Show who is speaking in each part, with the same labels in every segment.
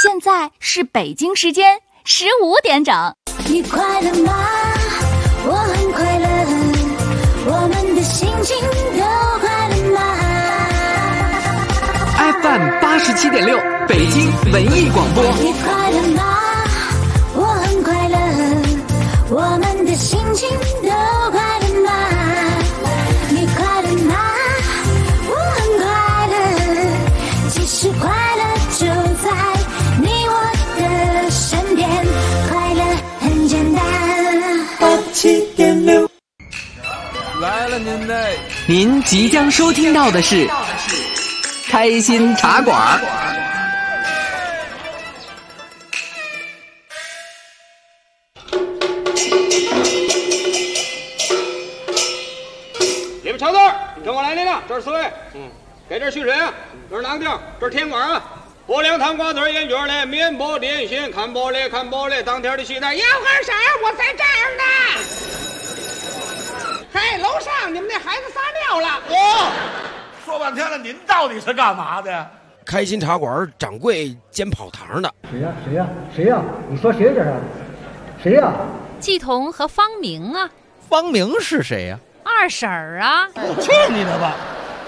Speaker 1: 现在是北京时间15点整。
Speaker 2: 你快乐吗？我很快乐，我们的心情都快乐吗
Speaker 3: ？FM 87.6，北京文艺广播。
Speaker 2: 你快乐吗？我很快乐，我们的心情都快乐吗？你快乐吗？我很快乐，其实快乐就在你我的身边，快乐很简单。87.6
Speaker 4: 来了
Speaker 3: 您即将收听到的是开心茶馆。
Speaker 4: 你们瞧字儿，跟我来领了，这是4位。给这蓄水啊，这是哪个地儿？这是天馆啊。拨凉汤瓜子烟卷嘞，面包点心，看玻璃看玻璃，当天的戏台。烟花色我在这儿呢。嘿，楼上你们那孩子撒尿了。
Speaker 5: 说半天了，您到底是干嘛的？
Speaker 6: 开心茶馆掌柜兼跑堂的。
Speaker 7: 谁呀？你说谁这是？谁呀？
Speaker 8: 季彤和方明啊。
Speaker 9: 方明是谁呀？
Speaker 8: 二婶儿啊。
Speaker 5: 去你的吧！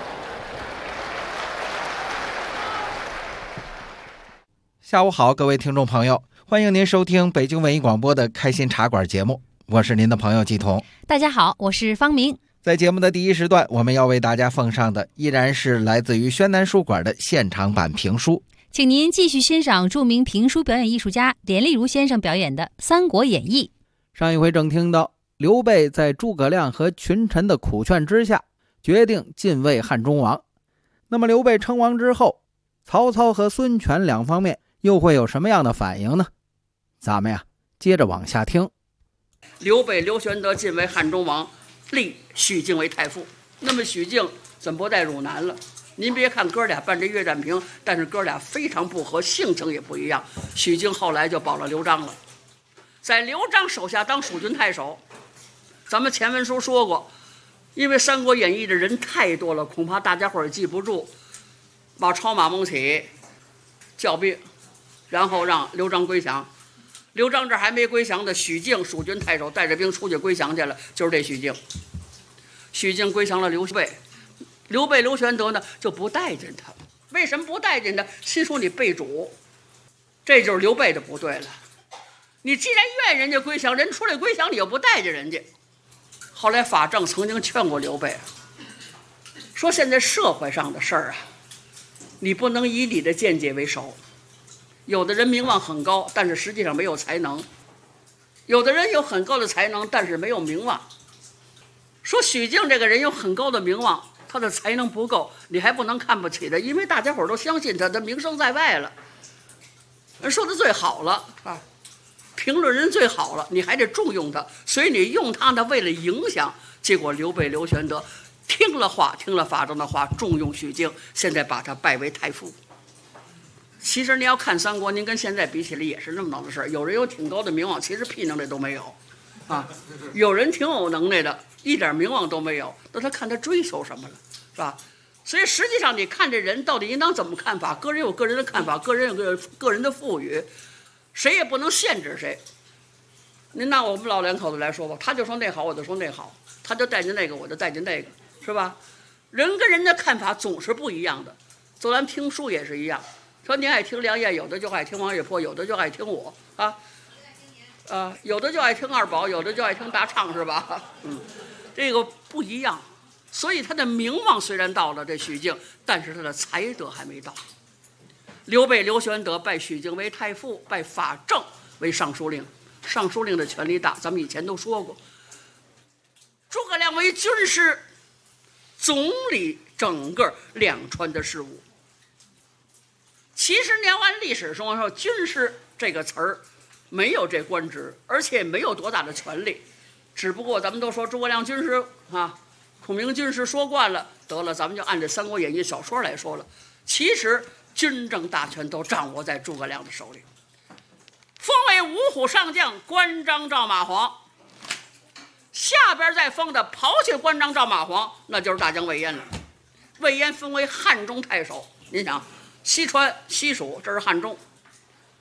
Speaker 9: 下午好，各位听众朋友，欢迎您收听北京文艺广播的开心茶馆节目，我是您的朋友季彤。
Speaker 8: 大家好，我是方明。
Speaker 9: 在节目的第一时段，我们要为大家奉上的依然是来自于宣南书馆的现场版评书，
Speaker 8: 请您继续欣赏著名评书表演艺术家连丽如先生表演的《三国演义》。
Speaker 10: 上一回正听到刘备在诸葛亮和群臣的苦劝之下，决定进位汉中王。那么刘备称王之后，曹操和孙权两方面又会有什么样的反应呢？咱们接着往下听。
Speaker 11: 刘备刘玄德进为汉中王，立许靖为太傅。那么许靖怎不带汝南了？您别看哥俩办这岳战平，但是哥俩非常不合，性情也不一样。许靖后来就保了刘璋了，在刘璋手下当蜀军太守。咱们前文书说过，因为《三国演义》的人太多了，恐怕大家伙儿记不住。把超马蒙起叫兵，然后让刘璋归降。刘璋这还没归降的，许靖蜀军太守带着兵出去归降去了，就是这许靖。许靖归降了刘备，刘备刘玄德呢就不待见他。为什么不待见他？心说你背主，这就是刘备的不对了。你既然愿人家归降，人出来归降，你又不待见人家。后来法正曾经劝过刘备，说现在社会上的事儿啊，你不能以你的见解为首。有的人名望很高，但是实际上没有才能；有的人有很高的才能，但是没有名望。说许靖这个人有很高的名望，他的才能不够，你还不能看不起他，因为大家伙都相信他，他名声在外了。人说的最好了啊，评论人最好了，你还得重用他，所以你用他呢，为了影响。结果刘备刘玄德听了法正的话，重用许靖，现在把他拜为太傅。其实你要看三国，您跟现在比起来也是那么闹的事儿。有人有挺高的名望，其实屁能耐都没有，啊，有人挺有能耐的，一点名望都没有，那他看他追求什么了，是吧？所以实际上你看这人到底应当怎么看法，个人有个人的看法，个人有个人的赋予，谁也不能限制谁。您拿我们老两口子来说吧，他就说那好，我就说那好，他就待见那个，我就待见那个，是吧？人跟人的看法总是不一样的。就咱评书也是一样。说您爱听梁燕，有的就爱听王月波，有的就爱听我有的就爱听二宝，有的就爱听大唱，是吧？这个不一样。所以他的名望虽然到了这许靖，但是他的才德还没到。刘备刘玄德拜许靖为太傅，拜法正为尚书令。尚书令的权力大，咱们以前都说过。诸葛亮为军师，总理整个两川的事务。其实你要按历史上说，军师这个词儿没有这官职，而且没有多大的权力。只不过咱们都说诸葛亮军师啊，孔明军师说惯了，得了，咱们就按这《三国演义》小说来说了。其实军政大权都掌握在诸葛亮的手里。封为五虎上将，关张赵马黄。下边再封的，刨去关张赵马黄，那就是大将魏延了。魏延分为汉中太守，您想，西川西蜀这是汉中，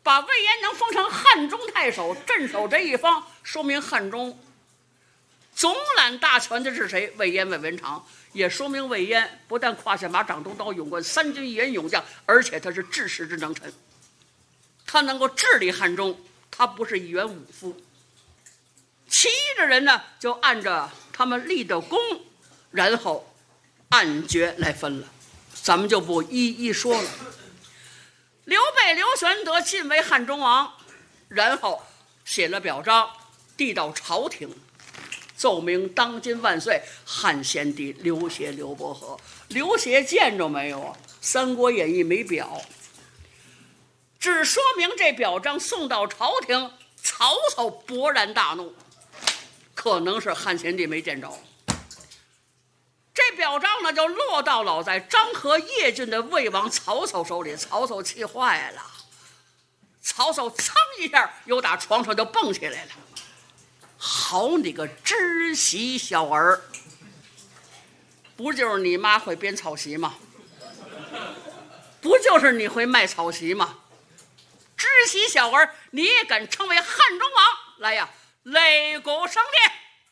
Speaker 11: 把魏延能封成汉中太守，镇守这一方，说明汉中总揽大权的是谁？魏延、魏文长。也说明魏延不但胯下马、掌中刀、勇冠三军一员勇将，而且他是治世之能臣，他能够治理汉中，他不是一员武夫。其余的人呢，就按着他们立的功，然后按爵来分了，咱们就不一一说了。刘备、刘玄德晋为汉中王，然后写了表彰，递到朝廷，奏明当今万岁，汉献帝刘协、刘伯和。刘协见着没有啊？《三国演义》没表，只说明这表彰送到朝廷，曹操勃然大怒，可能是汉献帝没见着。这表彰呢，就落到老在张合、叶郡的魏王曹操手里，曹操气坏了，曹操噌一下又打床上就蹦起来了。好你个知席小儿，不就是你妈会编草席吗？不就是你会卖草席吗？知席小儿，你也敢称为汉中王？来呀，擂鼓升殿！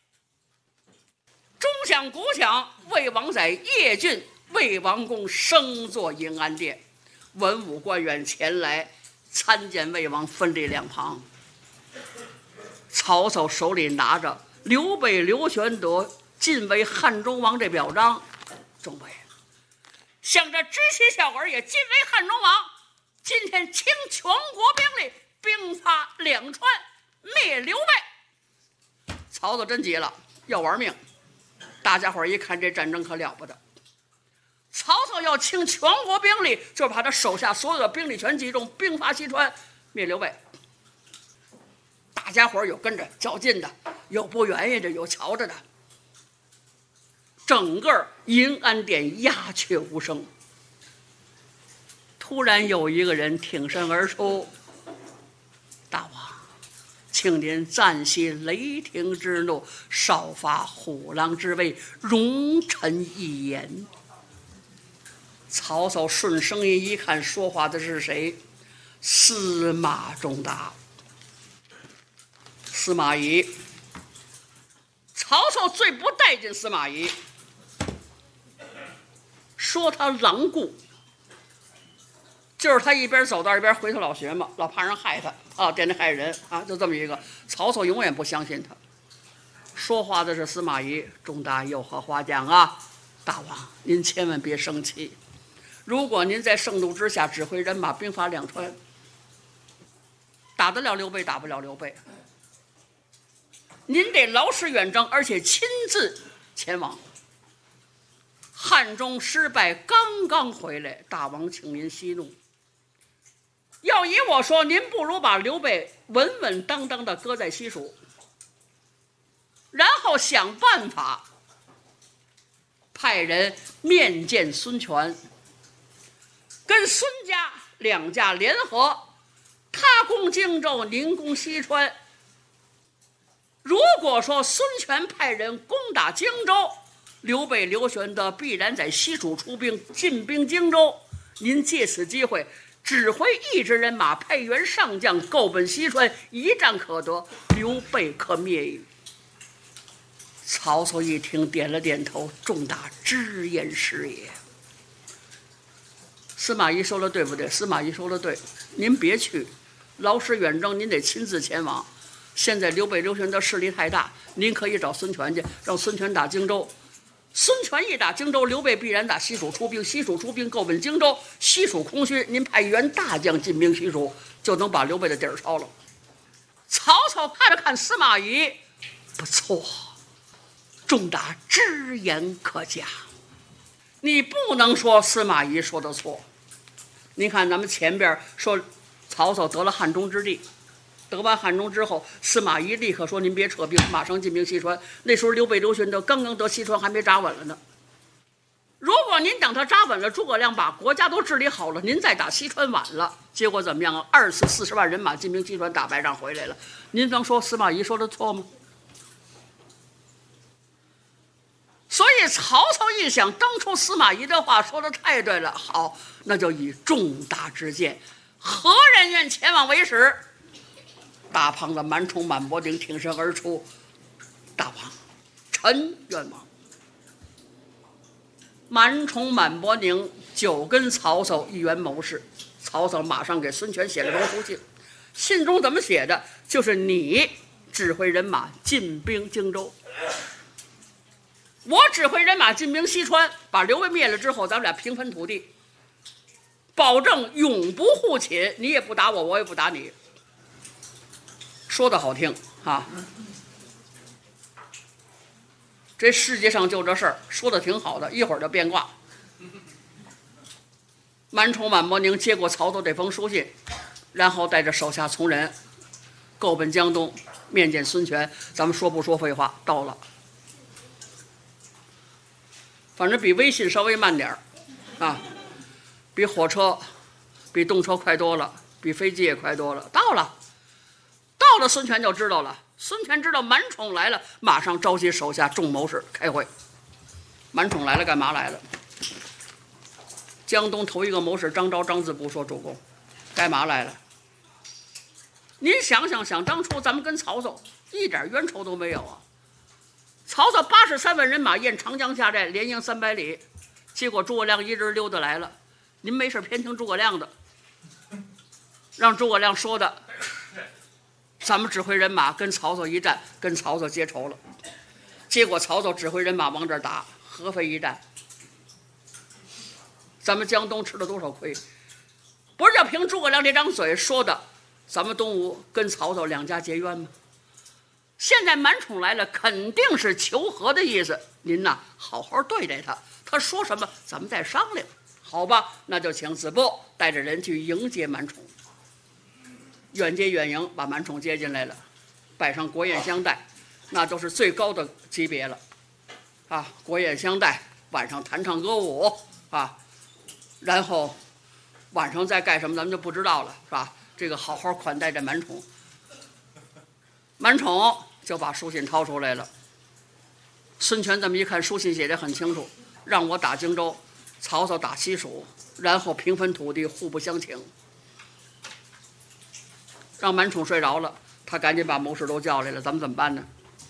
Speaker 11: 钟响鼓响，魏王在邺郡魏王宫升坐迎安殿，文武官员前来参见魏王，分立两旁。曹操手里拿着刘备、刘玄德晋为汉中王这表彰，众位，想着知席小儿也晋为汉中王，今天请全国兵力兵发两川，灭刘备。曹操真急了，要玩命。大家伙一看这战争可了不得，曹操要倾全国兵力，就是把他手下所有的兵力全集中，兵发西川，灭刘备。大家伙有跟着较劲的，有不愿意的，有瞧着的。整个迎安殿鸦雀无声。突然有一个人挺身而出：“大王，请您暂息雷霆之怒，少发虎狼之威，容臣一言。”曹操顺声音一看，说话的是谁？司马仲达。司马懿，曹操最不待见司马懿，说他狼顾，就是他一边走道一边回头老学嘛，老怕人害他啊，惦着害人啊，就这么一个。曹操永远不相信他。说话的是司马懿，仲达有何话讲啊？大王，您千万别生气，如果您在盛怒之下指挥人马兵发两川，打得了刘备，打不了刘备。您得劳师远征，而且亲自前往。汉中失败刚刚回来，大王请您息怒。要以我说，您不如把刘备稳稳当当的搁在西蜀，然后想办法派人面见孙权，跟孙家两家联合，他攻荆州，您攻西川。如果说孙权派人攻打荆州，刘备、刘玄德必然在西蜀出兵进兵荆州，您借此机会指挥一支人马，派员上将，够奔西川，一战可得，刘备可灭矣。曹操一听，点了点头，仲达直言是也。司马懿说的对不对？司马懿说的对，您别去，劳师远征，您得亲自前往。现在刘备、刘玄德势力太大，您可以找孙权去，让孙权打荆州。孙权一打荆州，刘备必然打西蜀出兵，西蜀出兵够奔荆州，西蜀空虚，您派员大将进兵西蜀，就能把刘备的底儿抄了。曹操看了看司马懿，不错，仲达直言可嘉，你不能说司马懿说的错。您看咱们前边说曹操得了汉中之地，得完汉中之后，司马懿立刻说：“您别撤兵，马上进兵西川。”那时候刘备、刘玄德刚刚得西川，还没扎稳了呢。如果您等他扎稳了，诸葛亮把国家都治理好了，您再打西川晚了，结果怎么样啊？2次40万人马进兵西川，打败仗回来了。您能说司马懿说的错吗？所以曹操一想，当初司马懿的话说的太对了，好，那就以仲达之见，何人愿前往为使。大胖子满宠满伯顶挺身而出，大王，臣愿往。满宠满伯宁就跟曹操一圆谋士，曹操马上给孙权写了封书信，信中怎么写的？就是你指挥人马进兵荆州，我指挥人马进兵西川，把刘备灭了之后，咱们俩平分土地，保证永不互侵，你也不打我，我也不打你。说的好听啊，这世界上就这事儿，说的挺好的，一会儿就变卦。满宠满伯宁接过曹操这封书信，然后带着手下从人够奔江东，面见孙权。咱们说不说废话，到了，反正比微信稍微慢点儿啊，比火车比动车快多了，比飞机也快多了。到了孙权就知道了。孙权知道满宠来了，马上召集手下众谋士开会。满宠来了干嘛来了？江东头一个谋士张昭、张自部说：“主公，干嘛来了？您想当初咱们跟曹操一点冤仇都没有啊！曹操83万人马沿长江下寨，连营300里，结果诸葛亮一人溜达来了。您没事偏听诸葛亮的，让诸葛亮说的。咱们指挥人马跟曹操一战，跟曹操结仇了，结果曹操指挥人马往这儿打，合肥一战，咱们江东吃了多少亏？不是要凭诸葛亮这张嘴说的，咱们东吴跟曹操两家结冤吗？现在满宠来了，肯定是求和的意思。您呐，好好对待他，他说什么咱们再商量，好吧？那就请子布带着人去迎接满宠。远接远迎，把满宠接进来了，摆上国宴相待，那都是最高的级别了啊！国宴相待，晚上弹唱歌舞啊，然后晚上再干什么咱们就不知道了，是吧？这个好好款待着满宠。满宠就把书信掏出来了。孙权这么一看，书信写得很清楚，让我打荆州，曹操打西蜀，然后平分土地，互不相请。让满宠睡着了，他赶紧把谋士都叫来了。咱们怎么办呢？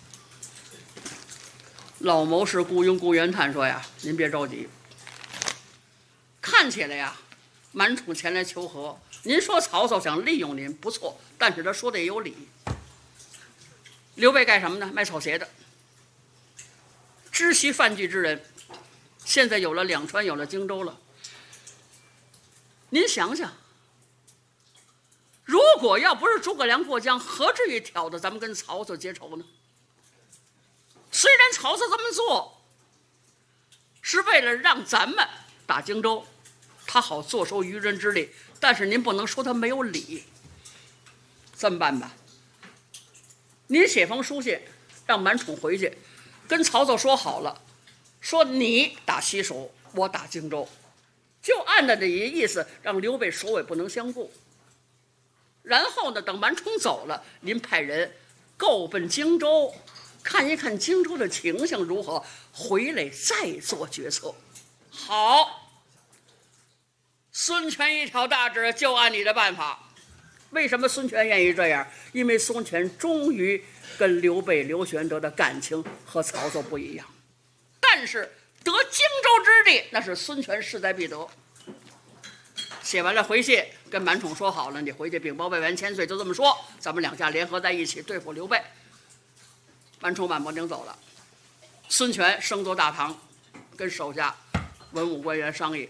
Speaker 11: 老谋士顾雍、顾元叹说呀：“您别着急，看起来呀，满宠前来求和。您说曹操想利用您，不错，但是他说的也有理。刘备干什么呢？卖草鞋的，知悉范雎之人，现在有了两川，有了荆州了。您想想。”如果要不是诸葛亮过江，何至于挑着咱们跟曹操结仇呢？虽然曹操这么做是为了让咱们打荆州，他好坐收渔人之利，但是您不能说他没有理。这么办吧，您写封书信让满宠回去跟曹操说好了，说你打西蜀，我打荆州，就按照这一意思，让刘备首尾不能相顾。然后呢，等满宠走了，您派人够奔荆州，看一看荆州的情形如何，回来再做决策。好，孙权一挑大指，就按你的办法。为什么孙权愿意这样？因为孙权终于跟刘备、刘玄德的感情和曹操不一样。但是得荆州之地，那是孙权势在必得。写完了回信，跟满宠说好了，你回去禀报魏完千岁，就这么说，咱们两家联合在一起对付刘备。满宠满伯宁走了，孙权升坐大堂，跟手下文武官员商议，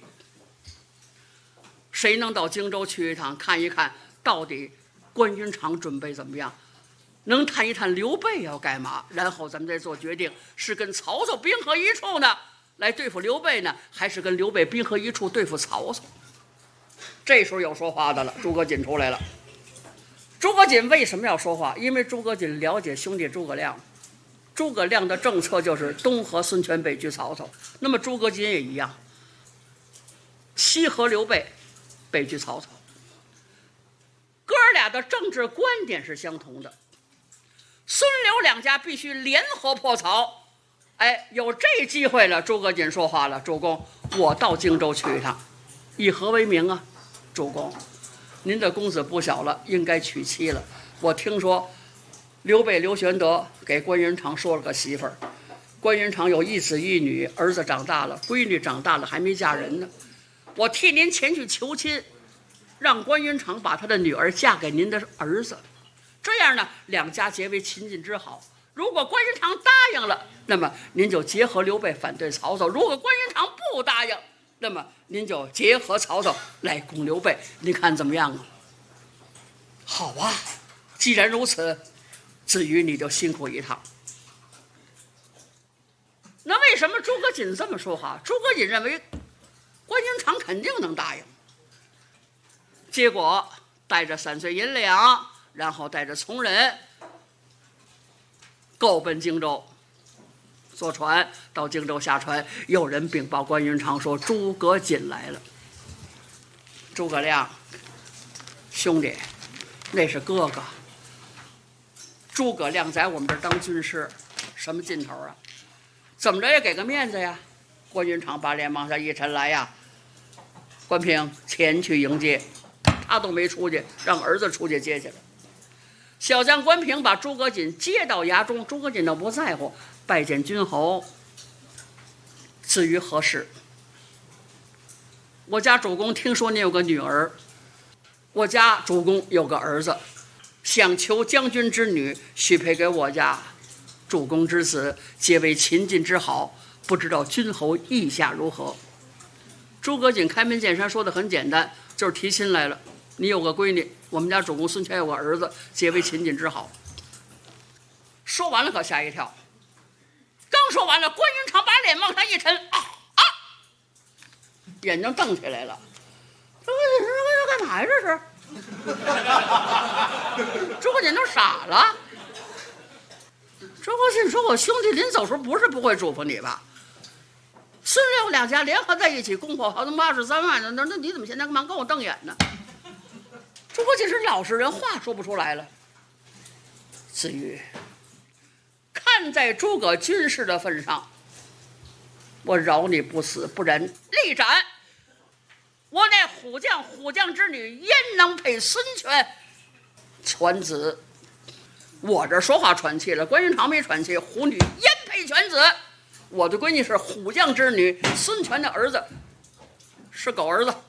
Speaker 11: 谁能到荆州去一趟，看一看到底关云长准备怎么样，能探一探刘备要干嘛，然后咱们再做决定，是跟曹操兵合一处呢，来对付刘备呢，还是跟刘备兵合一处对付曹操？这时候有说话的了，诸葛瑾出来了。诸葛瑾为什么要说话？因为诸葛瑾了解兄弟诸葛亮，诸葛亮的政策就是东和孙权，北拒曹操。那么诸葛瑾也一样，西和刘备，北拒曹操。哥俩的政治观点是相同的，孙刘两家必须联合破曹。哎，有这机会了，诸葛瑾说话了：主公，我到荆州去一趟，以何为名啊？主公， 您的公子不小了，应该娶妻了。我听说刘备刘玄德给关云长说了个媳妇儿，关云长有一子一女，儿子长大了，闺女长大了还没嫁人呢。我替您前去求亲，让关云长把他的女儿嫁给您的儿子，这样呢，两家结为秦晋之好。如果关云长答应了，那么您就结合刘备反对曹操；如果关云长不答应，那么您就结合曹操来攻刘备。您看怎么样啊？好啊，既然如此，至于你就辛苦一趟。那为什么诸葛瑾这么说话？诸葛瑾认为关云长肯定能答应，结果带着3岁银两，然后带着从人够奔荆州，坐船到荆州下船，有人禀报关云长说诸葛瑾来了。诸葛亮，兄弟，那是哥哥。诸葛亮在我们这儿当军师，什么劲头啊？怎么着也给个面子呀。关云长把脸往下一沉，来呀，关平前去迎接。他都没出去，让儿子出去接去了。小将关平把诸葛瑾接到衙中，诸葛瑾倒不在乎，拜见君侯。至于何事？我家主公听说你有个女儿，我家主公有个儿子，想求将军之女许配给我家主公之子，结为秦晋之好，不知道君侯意下如何？诸葛瑾开门见山说的很简单，就是提亲来了。你有个闺女，我们家主公孙权有个儿子，结为秦晋之好。说完了可吓一跳，刚说完了，关云长把脸往上一沉，眼睛瞪起来了。这干嘛呀？这是？诸葛瑾都傻了。诸葛瑾说：“我兄弟临走时候不是不会嘱咐你吧？孙刘两家联合在一起攻破豪东83万呢，那你怎么现在干嘛跟我瞪眼呢？”诸葛瑾是老实人，话说不出来了。子瑜，看在诸葛军师的份上，我饶你不死，不然力斩。我乃虎将之女，焉能配孙权犬子？我这说话喘气了，关云长没喘气。虎女焉配犬子？我的闺女是虎将之女，孙权的儿子是狗儿子。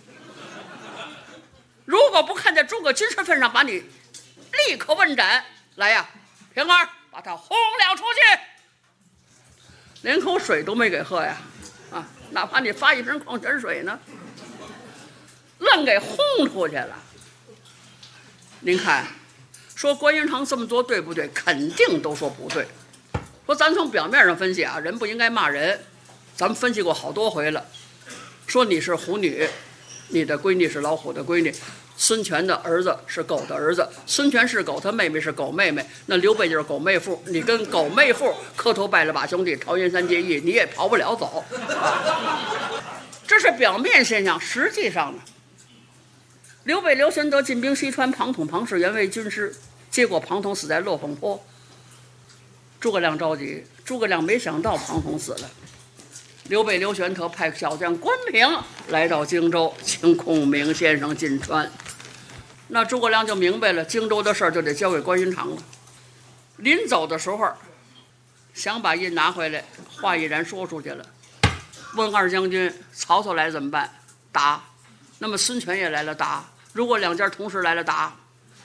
Speaker 11: 如果不看在诸葛军师份上，把你立刻问斩。来呀，平儿，把他轰了出去，连口水都没给喝呀！啊，哪怕你发一瓶矿泉水呢，愣给轰出去了。您看，说关云长这么做对不对？肯定都说不对。说咱从表面上分析啊，人不应该骂人，咱们分析过好多回了。说你是虎女，你的闺女是老虎的闺女，孙权的儿子是狗的儿子，孙权是狗，他妹妹是狗妹妹，那刘备就是狗妹妇，你跟狗妹妇磕头拜了把兄弟，桃园三结义，你也跑不了走。这是表面现象，实际上呢，刘备刘玄德进兵西川，庞统庞士元为军师，结果庞统死在落凤坡。诸葛亮着急，诸葛亮没想到庞统死了。刘备刘玄德派小将关平来到荆州，请孔明先生进川。那诸葛亮就明白了，荆州的事儿就得交给关云长了。临走的时候，想把印拿回来，话已然说出去了。问二将军，曹操来怎么办？打。那么孙权也来了，打。如果两家同时来了，打。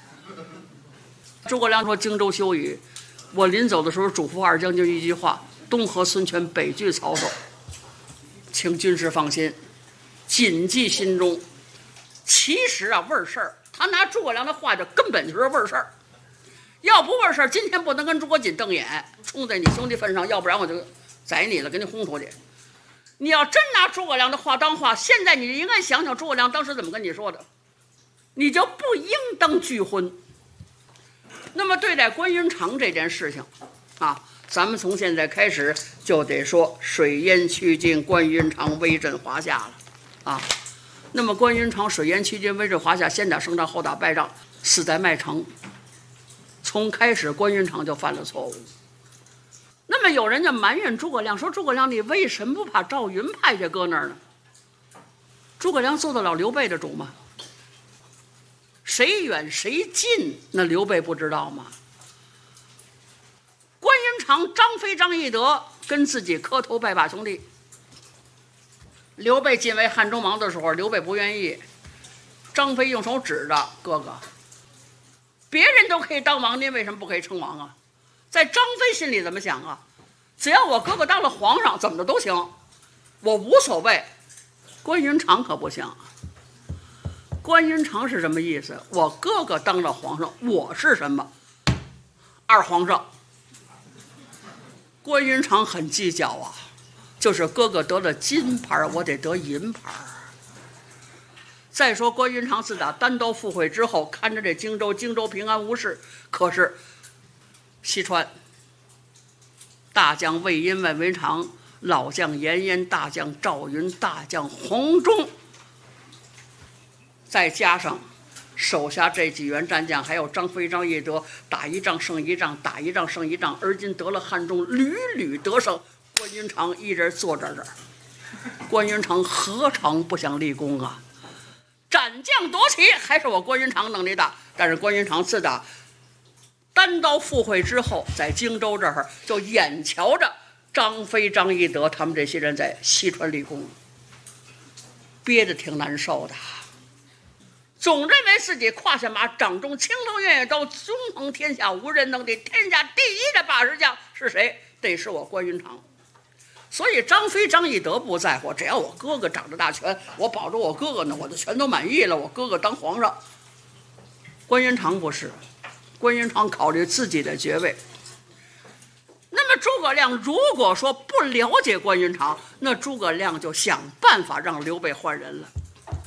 Speaker 11: 诸葛亮说：“荆州休矣。我临走的时候嘱咐二将军一句话：东和孙权，北拒曹操。请军师放心，谨记心中。”其实啊，味儿事儿，他拿诸葛亮的话，就根本就是味儿事儿。要不味儿事儿，今天不能跟诸葛瑾瞪眼，冲在你兄弟份上，要不然我就宰你了，给你轰出去。你要真拿诸葛亮的话当话，现在你应该想想诸葛亮当时怎么跟你说的，你就不应当拒婚。那么对待关云长这件事情啊，咱们从现在开始就得说水淹曲靖，关云长威震华夏了啊。那么关云长水淹曲靖，威震华夏，先打胜仗后打败仗，死在麦城。从开始关云长就犯了错误。那么有人就埋怨诸葛亮，说诸葛亮你为什么不把赵云派下搁那儿呢？诸葛亮做得了刘备的主吗？ 谁远谁近，那刘备不知道吗？关云长、张飞、张翼德跟自己磕头拜把兄弟。刘备晋为汉中王的时候，刘备不愿意，张飞用手指着哥哥，别人都可以当王，您为什么不可以称王啊？在张飞心里怎么想啊？只要我哥哥当了皇上，怎么的都行，我无所谓。关云长可不行。关云长是什么意思？我哥哥当了皇上，我是什么？二皇上。关云长很计较啊，就是哥哥得了金牌，我得得银牌。再说关云长自打单刀赴会之后，看着这荆州平安无事，可是西川大将魏婴、魏文长，老将严渊，大将赵云，大将洪忠，再加上手下这几员战将，还有张飞、张翼德，打一仗胜一仗，打一仗胜一仗，而今得了汉中，屡屡得胜。关云长一人坐在这儿，关云长何尝不想立功啊？斩将夺旗还是我关云长能力大，但是关云长自打单刀赴会之后，在荆州这儿就眼瞧着张飞、张翼德他们这些人在西川立功，憋得挺难受的。总认为自己胯下马，掌中青龙偃月刀，纵横天下无人能敌，天下第一的把式将是谁？得是我关云长。所以张飞、张翼德不在乎，只要我哥哥掌着大权，我保着我哥哥呢，我就全都满意了，我哥哥当皇上。关云长不是，关云长考虑自己的爵位。那么诸葛亮如果说不了解关云长，那诸葛亮就想办法让刘备换人了。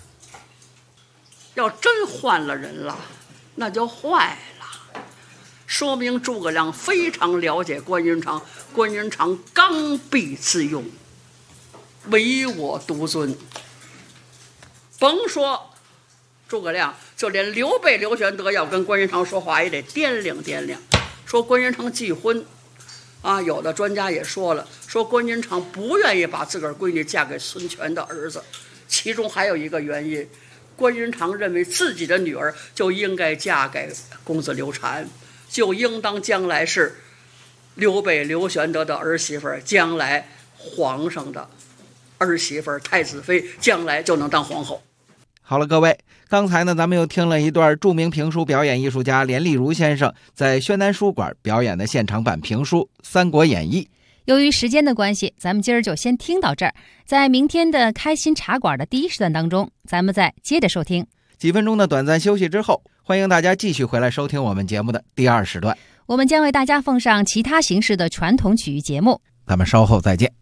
Speaker 11: 要真换了人了，那就坏了，说明诸葛亮非常了解关云长，关云长刚愎自用，唯我独尊。甭说诸葛亮，就连刘备、刘玄德要跟关云长说话，也得掂量掂量。说关云长忌婚啊，有的专家也说了，说关云长不愿意把自个儿闺女嫁给孙权的儿子，其中还有一个原因，关云长认为自己的女儿就应该嫁给公子刘禅，就应当将来是刘备、刘玄德的儿媳妇，将来皇上的儿媳妇，太子妃，将来就能当皇后。
Speaker 9: 好了，各位，刚才呢，咱们又听了一段著名评书表演艺术家连丽如先生在宣南书馆表演的现场版评书《三国演义》。
Speaker 8: 由于时间的关系，咱们今儿就先听到这儿。在明天的开心茶馆的第一时段当中，咱们再接着收听。
Speaker 9: 几分钟的短暂休息之后，欢迎大家继续回来收听我们节目的第二时段。
Speaker 8: 我们将为大家奉上其他形式的传统曲艺节目，
Speaker 9: 咱们稍后再见。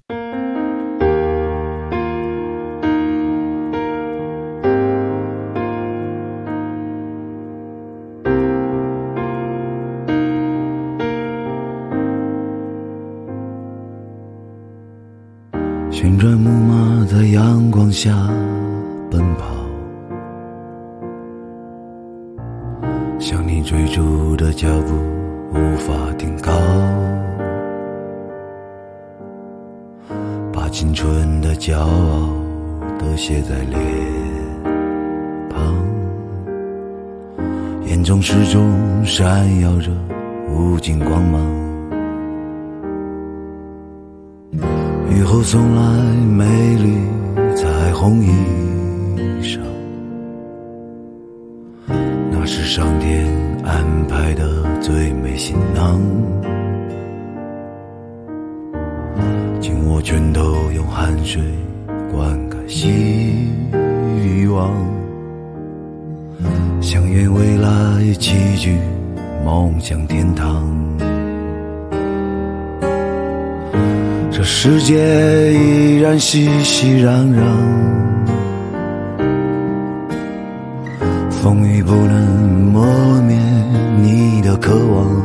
Speaker 12: 旋转木马在阳光下奔跑，向你追逐的脚步无法停靠，把青春的骄傲都写在脸庞，眼中始终闪耀着无尽光芒。雨后送来美丽彩虹衣裳，那是上天安排的最美行囊，尽我拳头用汗水灌溉希望，相约未来齐聚梦想天堂。这世界依然熙熙攘攘，风雨不能磨灭你的渴望。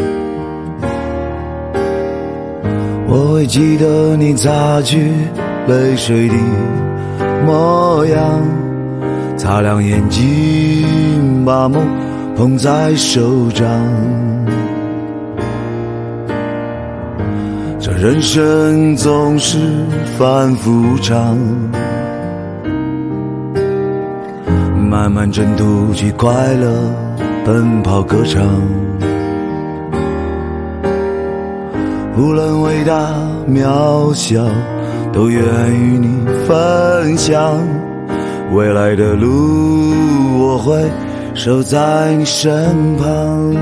Speaker 12: 我会记得你擦去泪水的模样，擦亮眼睛，把梦捧在手掌。这人生总是反复长，漫慢慢征途去快乐，奔跑歌唱。无论伟大渺小，都愿与你分享。未来的路，我会守在你身旁。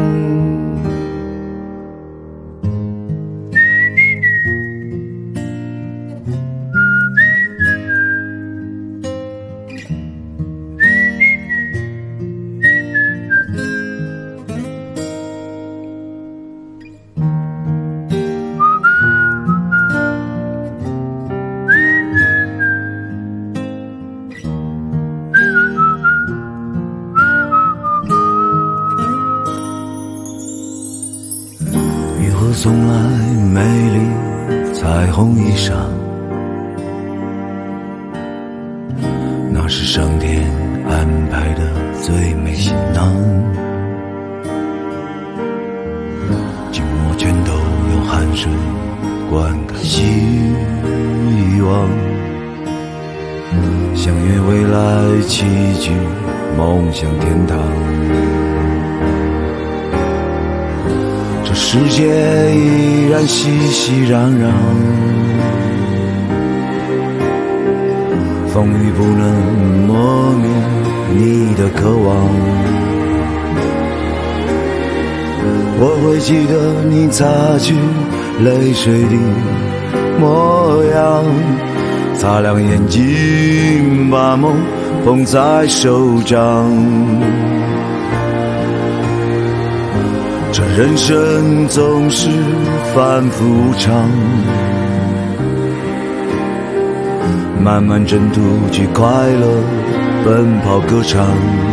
Speaker 12: 送来美丽彩虹衣裳，那是上天安排的最美行囊。紧握拳头，用汗水灌溉希望，相约未来，齐聚梦想天堂。这世界依然熙熙攘攘，风雨不能磨灭你的渴望。我会记得你擦去泪水的模样，擦亮眼睛，把梦捧在手掌。这人生总是反复无常，漫漫征途去快乐，奔跑歌唱。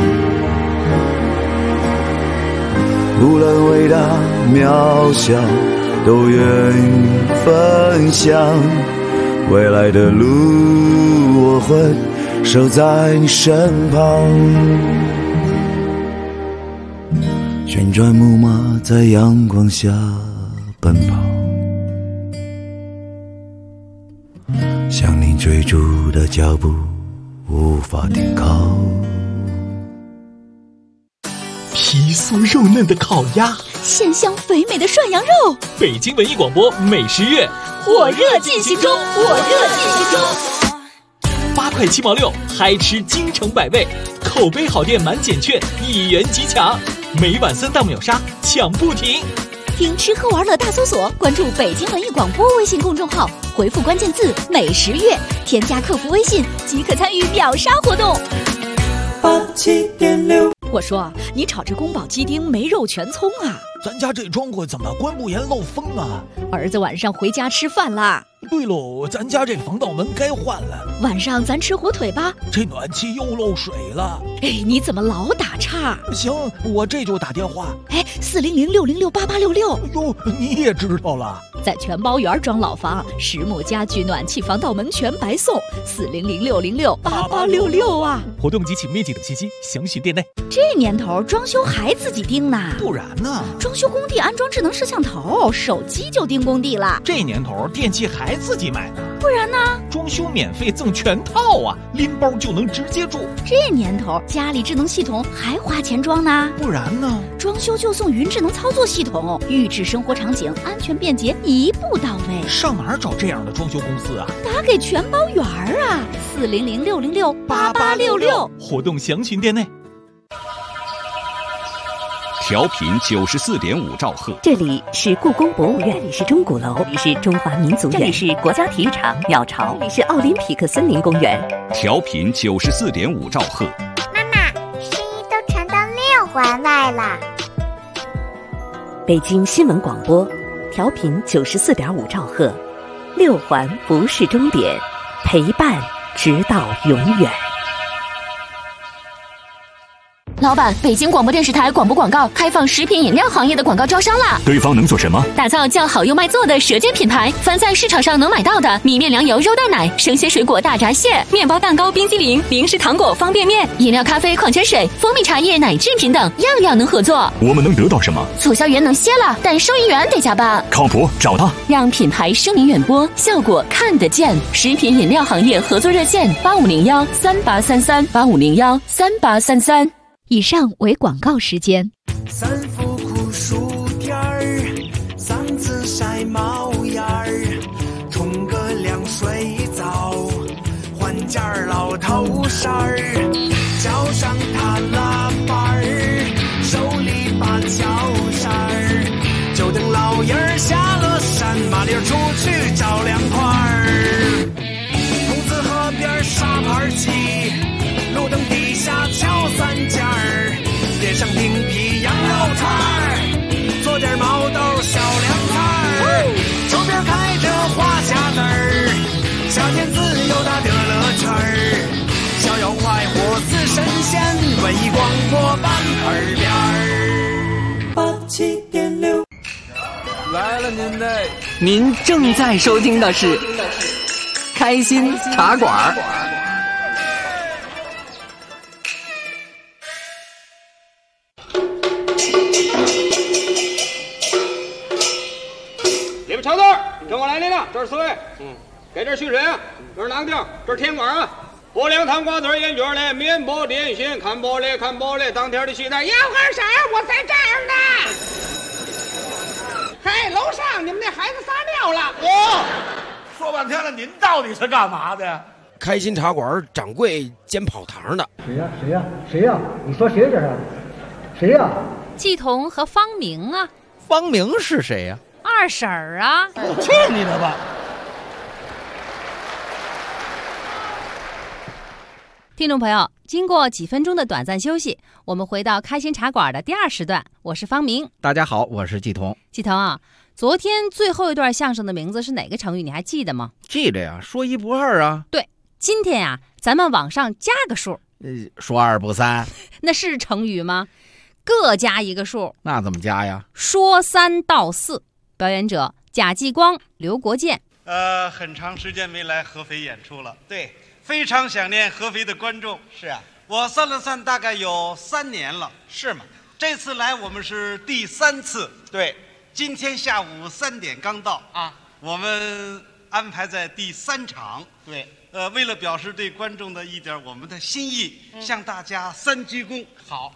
Speaker 12: 无论伟大渺小，都愿与你分享。未来的路，我会守在你身旁。旋转木马在阳光下奔跑，向你追逐的脚步无法停靠。
Speaker 13: 皮酥肉嫩的烤鸭，
Speaker 1: 鲜香肥美的涮羊肉。
Speaker 13: 北京文艺广播美食月
Speaker 1: 火热进行中，火热进行中。
Speaker 13: 8块7毛6，嗨吃京城百味，口碑好店满减券，1元即抢。每晚3大秒杀，抢不停！
Speaker 1: 听吃喝玩乐大搜索，关注北京文艺广播微信公众号，回复关键字“美食月”，添加客服微信即可参与秒杀活动。
Speaker 14: 87.6，我说你炒这宫保鸡丁没肉全葱啊？
Speaker 5: 咱家这窗户怎么关不严漏风啊？
Speaker 14: 儿子晚上回家吃饭啦。
Speaker 5: 对喽，咱家这防盗门该换了。
Speaker 14: 晚上咱吃火腿吧。
Speaker 5: 这暖气又漏水了。
Speaker 14: 哎，你怎么老打岔？
Speaker 5: 行，我这就打电话。
Speaker 14: 哎，400-606-8866。
Speaker 5: 哟，你也知道了。
Speaker 14: 在全包园装老房，实木家具、暖气、防盗门全白送。400-606-8866啊！
Speaker 13: 活动及其面积等信息详询店内。
Speaker 14: 这年头装修还自己盯呢？
Speaker 5: 不然呢？
Speaker 14: 装修工地安装智能摄像头，手机就盯工地了。
Speaker 13: 这年头电器还自己买呢？
Speaker 14: 不然呢？
Speaker 13: 装修免费赠全套啊，拎包就能直接住。
Speaker 14: 这年头家里智能系统还花钱装呢？
Speaker 13: 不然呢？
Speaker 14: 装修就送云智能操作系统，预制生活场景，安全便捷，一步到位。
Speaker 13: 上哪儿找这样的装修公司啊？
Speaker 14: 打给全包园啊，400-606-8866。
Speaker 13: 活动详询店内。
Speaker 15: 调频94.5兆赫，
Speaker 16: 这里是故宫博物院，这里是钟鼓楼，这里是中华民族园，这里是国家体育场鸟巢，这里是奥林匹克森林公园。
Speaker 15: 调频94.5兆赫。
Speaker 17: 妈妈，声音都传到6环外了。
Speaker 16: 北京新闻广播，调频94.5兆赫，6环不是终点，陪伴直到永远。
Speaker 1: 老板，北京广播电视台广播广告开放食品饮料行业的广告招商啦！
Speaker 15: 对方能做什么？
Speaker 1: 打造叫好又卖座的舌尖品牌，凡在市场上能买到的米面粮油肉蛋奶、生鲜水果大闸蟹、面包蛋糕、冰激凌、零食糖果、方便面、饮料、咖啡、矿泉水、蜂蜜茶叶、奶制品等，样样能合作。
Speaker 15: 我们能得到什么？
Speaker 1: 促销员能歇了，但收银员得加班。
Speaker 15: 靠谱，找他。
Speaker 1: 让品牌声名远播，效果看得见。食品饮料行业合作热线8501383385013833。以上为广告时间。
Speaker 12: 三伏酷暑天儿，嗓子晒冒烟儿，冲个凉水澡，换件老头衫儿，脚上踏拉板儿，手里把脚扇儿，就等老爷儿下了山，麻溜出去找凉快儿。公子河边沙盘棋，路灯底下敲三尖儿，点上冰皮羊肉串儿，做点毛豆小凉菜儿，周边开着花匣子儿，夏天自由大的乐趣儿，逍遥快活似神仙，文艺广播伴耳边儿。87.6
Speaker 3: 来了您正在收听的是开心茶馆。
Speaker 4: 你们长队跟我来领领，这是4位。给这续水啊，这是囊丁，这是甜管啊。拨凉糖瓜子烟卷嘞，面包点心，看玻璃，当天的西单，要干啥？我在这儿呢。嘿，楼上你们那孩子撒尿了。
Speaker 5: 说半天了，您到底是干嘛的呀？
Speaker 6: 开心茶馆掌柜兼跑堂的。
Speaker 7: 谁呀？你说谁这是？谁呀？
Speaker 8: 季彤和方明啊。
Speaker 9: 方明是谁呀？
Speaker 8: 二婶儿啊。
Speaker 5: 去你的吧！
Speaker 8: 听众朋友，经过几分钟的短暂休息，我们回到开心茶馆的第2时段。我是方明。
Speaker 9: 大家好，我是季彤。
Speaker 8: 季彤啊，昨天最后一段相声的名字是哪个成语？你还记得吗？
Speaker 9: 记着呀，说一不二啊。
Speaker 8: 对，今天呀，咱们往上加个数。
Speaker 9: 说2不3。
Speaker 8: 那是成语吗？各加一个数。
Speaker 9: 那怎么加呀？
Speaker 8: 说3到4。表演者贾继光、刘国建。
Speaker 18: 很长时间没来合肥演出了，对，非常想念合肥的观众。是啊，我算了算，大概有3年了。是吗？这次来我们是第3次。对，今天下午3点刚到啊，我们安排在第3场。对，为了表示对观众的一点我们的心意，向大家3鞠躬。好。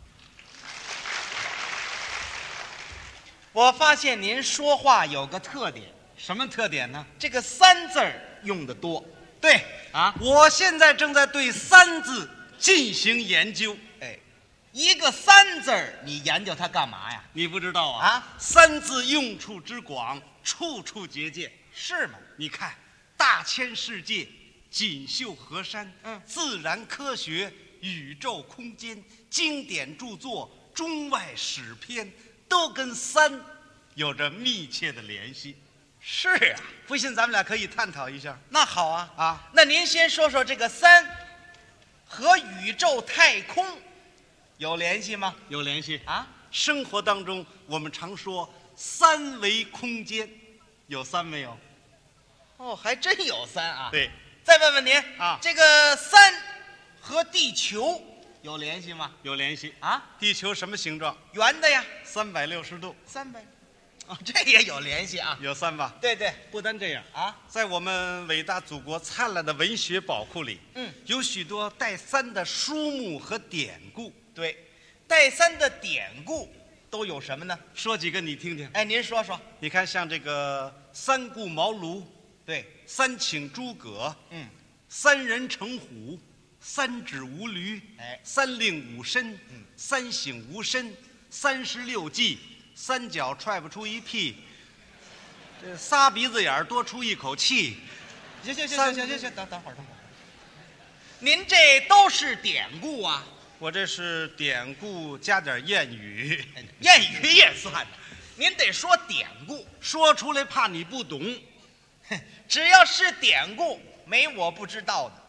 Speaker 19: 我发现您说话有个特点。
Speaker 18: 什么特点呢？
Speaker 19: 这个3字儿用得多。
Speaker 18: 对啊，我现在正在对3字进行研究。
Speaker 19: 哎，一个3字儿，你研究它干嘛呀？
Speaker 18: 你不知道啊？3字用处之广，处处结界。
Speaker 19: 是吗？
Speaker 18: 你看，大千世界，锦绣河山，自然科学，宇宙空间，经典著作，中外史篇，都跟3有着密切的联系。
Speaker 19: 是啊，
Speaker 18: 不信咱们俩可以探讨一下。
Speaker 19: 那好啊，那您先说说这个3和宇宙太空有联系吗？
Speaker 18: 有联系
Speaker 19: 啊。
Speaker 18: 生活当中我们常说3维空间，有3没有？
Speaker 19: 哦，还真有3啊。
Speaker 18: 对，
Speaker 19: 再问问您
Speaker 18: 啊，
Speaker 19: 这个3和地球有联系吗？
Speaker 18: 有联系
Speaker 19: 啊。
Speaker 18: 地球什么形状？
Speaker 19: 圆的呀
Speaker 18: ，360度。
Speaker 19: 300。哦，这也有联系啊。
Speaker 18: 有3吧？
Speaker 19: 对对，
Speaker 18: 不单这样
Speaker 19: 啊，
Speaker 18: 在我们伟大祖国灿烂的文学宝库里，有许多带3的书目和典故。
Speaker 19: 对，带3的典故都有什么呢？
Speaker 18: 说几个你听听。
Speaker 19: 哎，您说说。
Speaker 18: 你看，像这个3顾茅庐，
Speaker 19: 对
Speaker 18: ，3请诸葛，3人成虎，3指无驴，
Speaker 19: 哎
Speaker 18: ，3令五申，3省吾身，36计，3脚踹不出一屁，这仨鼻子眼儿多出一口气。
Speaker 19: 行，等会儿。您这都是典故啊？
Speaker 18: 我这是典故加点谚语，
Speaker 19: 谚语也算呢。您得说典故，
Speaker 18: 说出来怕你不懂。
Speaker 19: 只要是典故，没我不知道的。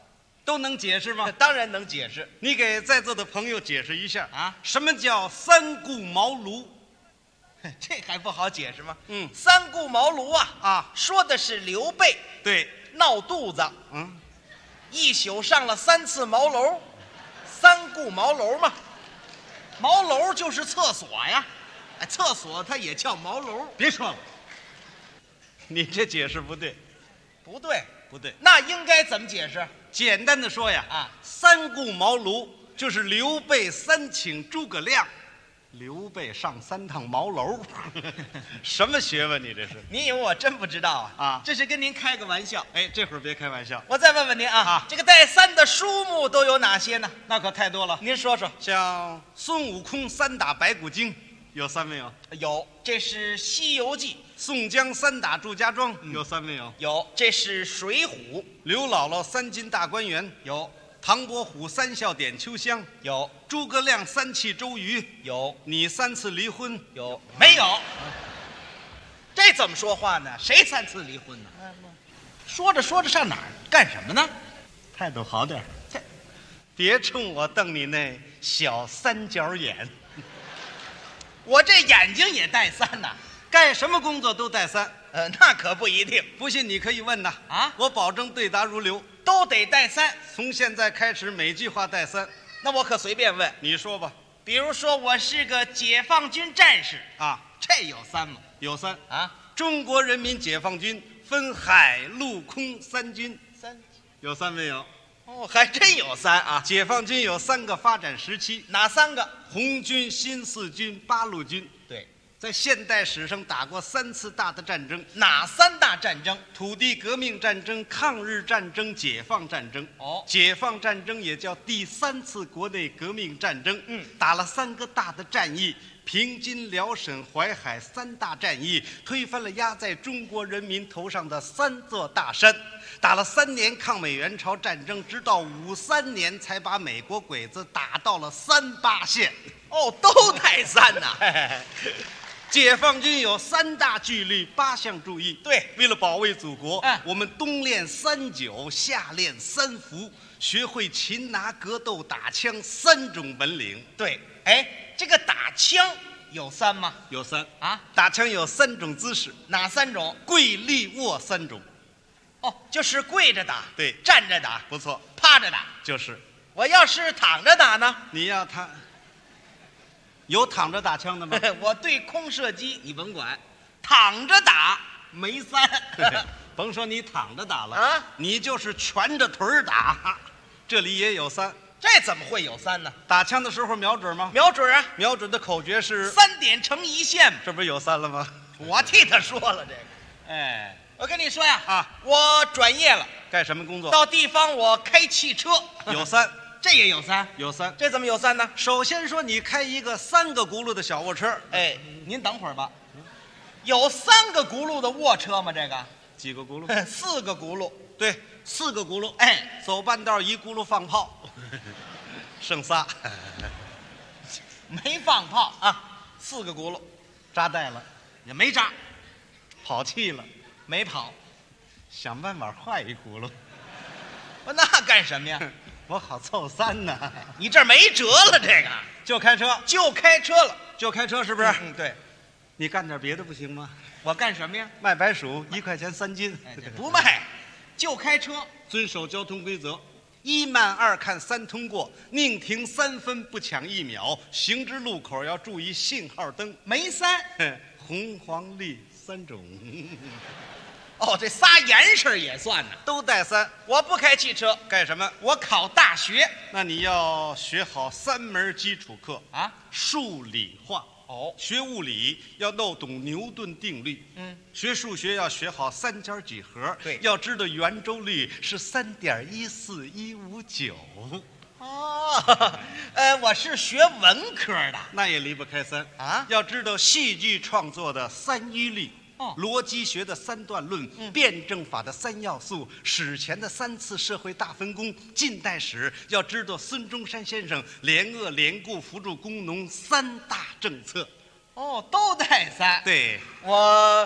Speaker 18: 都能解释吗？
Speaker 19: 当然能解释。
Speaker 18: 你给在座的朋友解释一下啊，什么叫三顾茅庐？
Speaker 19: 这还不好解释吗？三顾茅庐说的是刘备
Speaker 18: 对
Speaker 19: 闹肚子，一宿上了3次茅楼，三顾茅庐嘛。茅楼就是厕所呀，厕所它也叫茅楼。
Speaker 18: 别说了，你这解释不对，
Speaker 19: 不对，
Speaker 18: 不对。
Speaker 19: 那应该怎么解释？
Speaker 18: 简单的说呀，三顾茅庐就是刘备3请诸葛亮。刘备上3趟茅楼，什么学问？你这是？
Speaker 19: 您以为我真不知道啊？这是跟您开个玩笑。
Speaker 18: 哎，这会儿别开玩笑。
Speaker 19: 我再问问您啊，这个带3的书目都有哪些呢？
Speaker 18: 那可太多了。
Speaker 19: 您说说。
Speaker 18: 像孙悟空3打白骨精，有3没有？
Speaker 19: 有，这是《西游记》。
Speaker 18: 宋江3打祝家庄，有3没有？
Speaker 19: 有，这是《水浒》。
Speaker 18: 刘姥姥3进大观园，
Speaker 19: 有。
Speaker 18: 唐伯虎3笑点秋香，
Speaker 19: 有；
Speaker 18: 诸葛亮3气周瑜，
Speaker 19: 有；
Speaker 18: 你3次离婚，
Speaker 19: 有没有？这怎么说话呢？谁3次离婚呢？说着说着上哪儿干什么呢？
Speaker 18: 态度好点，别冲我瞪你那小3角眼。
Speaker 19: 我这眼睛也带3呐，
Speaker 18: 干什么工作都带3。
Speaker 19: 那可不一定，
Speaker 18: 不信你可以问呐。我保证对答如流。
Speaker 19: 都得带3，
Speaker 18: 从现在开始每句话带3。
Speaker 19: 那我可随便问，
Speaker 18: 你说吧。
Speaker 19: 比如说我是个解放军战士这有3吗？
Speaker 18: 有3中国人民解放军分海陆空3军，3有3没有？
Speaker 19: 还真有3
Speaker 18: 解放军有3个发展时期，
Speaker 19: 哪3个？
Speaker 18: 红军、新四军、八路军。
Speaker 19: 对。
Speaker 18: 在现代史上打过3次大的战争，
Speaker 19: 哪3大战争？
Speaker 18: 土地革命战争、抗日战争、解放战争。解放战争也叫第3次国内革命战争。打了3个大的战役，平津、辽沈、淮海3大战役，推翻了压在中国人民头上的3座大山。打了3年抗美援朝战争，直到53年才把美国鬼子打到了38线。
Speaker 19: 都带3呐。
Speaker 18: 解放军有3大纪律8项注意。
Speaker 19: 对，
Speaker 18: 为了保卫祖国，我们冬练3九，夏练3伏，学会擒拿、格斗、打枪3种本领。
Speaker 19: 对，这个打枪有3吗？
Speaker 18: 有3打枪有3种姿势。
Speaker 19: 哪3种？
Speaker 18: 跪、立、卧3种。
Speaker 19: 就是跪着打。
Speaker 18: 对，
Speaker 19: 站着打。
Speaker 18: 不错。
Speaker 19: 趴着打。
Speaker 18: 就是。
Speaker 19: 我要是躺着打呢？
Speaker 18: 你要躺。有躺着打枪的吗？
Speaker 19: 我对空射击你甭管，躺着打没3。
Speaker 18: 甭说你躺着打了你就是蜷着腿打，这里也有3。
Speaker 19: 这怎么会有3呢？
Speaker 18: 打枪的时候瞄准吗？
Speaker 19: 瞄准啊！
Speaker 18: 瞄准的口诀是
Speaker 19: 3点成一线，
Speaker 18: 这不是有3了吗？
Speaker 19: 我替他说了这个。我跟你说呀，我转业了，
Speaker 18: 干什么工作？
Speaker 19: 到地方我开汽车，
Speaker 18: 有3。
Speaker 19: 这也有3，
Speaker 18: 有3，
Speaker 19: 这怎么有3呢？
Speaker 18: 首先说你开一个3个轱辘的小卧车，
Speaker 19: 您等会儿吧，有3个轱辘的卧车吗？这个
Speaker 18: 几个轱辘
Speaker 19: ？4个轱辘，
Speaker 18: 对，4个轱辘，走半道1轱辘放炮，剩仨
Speaker 19: 没放炮4个轱辘，
Speaker 18: 扎带了，
Speaker 19: 也没扎，
Speaker 18: 跑气了，
Speaker 19: 没跑，
Speaker 18: 想办法换1轱辘，
Speaker 19: 那干什么呀？
Speaker 18: 我好凑3呢，
Speaker 19: 你这没辙了，这个
Speaker 18: 就开车，
Speaker 19: 就开车了，
Speaker 18: 就开车是不是？
Speaker 19: 对，
Speaker 18: 你干点别的不行吗？
Speaker 19: 我干什么呀？
Speaker 18: 卖白薯1块钱3斤，
Speaker 19: 不卖，就开车，
Speaker 18: 遵守交通规则，1慢2看3通过，宁停3分不抢1秒，行至路口要注意信号灯，
Speaker 19: 没3，
Speaker 18: 红黄绿3种。
Speaker 19: 这仨颜色也算呢，
Speaker 18: 都带3。
Speaker 19: 我不开汽车，
Speaker 18: 干什么？
Speaker 19: 我考大学。
Speaker 18: 那你要学好3门基础课数理化。学物理要弄懂牛顿定律。学数学要学好3角几何。
Speaker 19: 对，
Speaker 18: 要知道圆周率是3.14159。
Speaker 19: 我是学文科的，
Speaker 18: 那也离不开3要知道戏剧创作的3依律。逻辑学的3段论，辩证法的3要素，史前的3次社会大分工，近代史要知道孙中山先生联鄂联固扶助工农3大政策。
Speaker 19: 都带3。
Speaker 18: 对，
Speaker 19: 我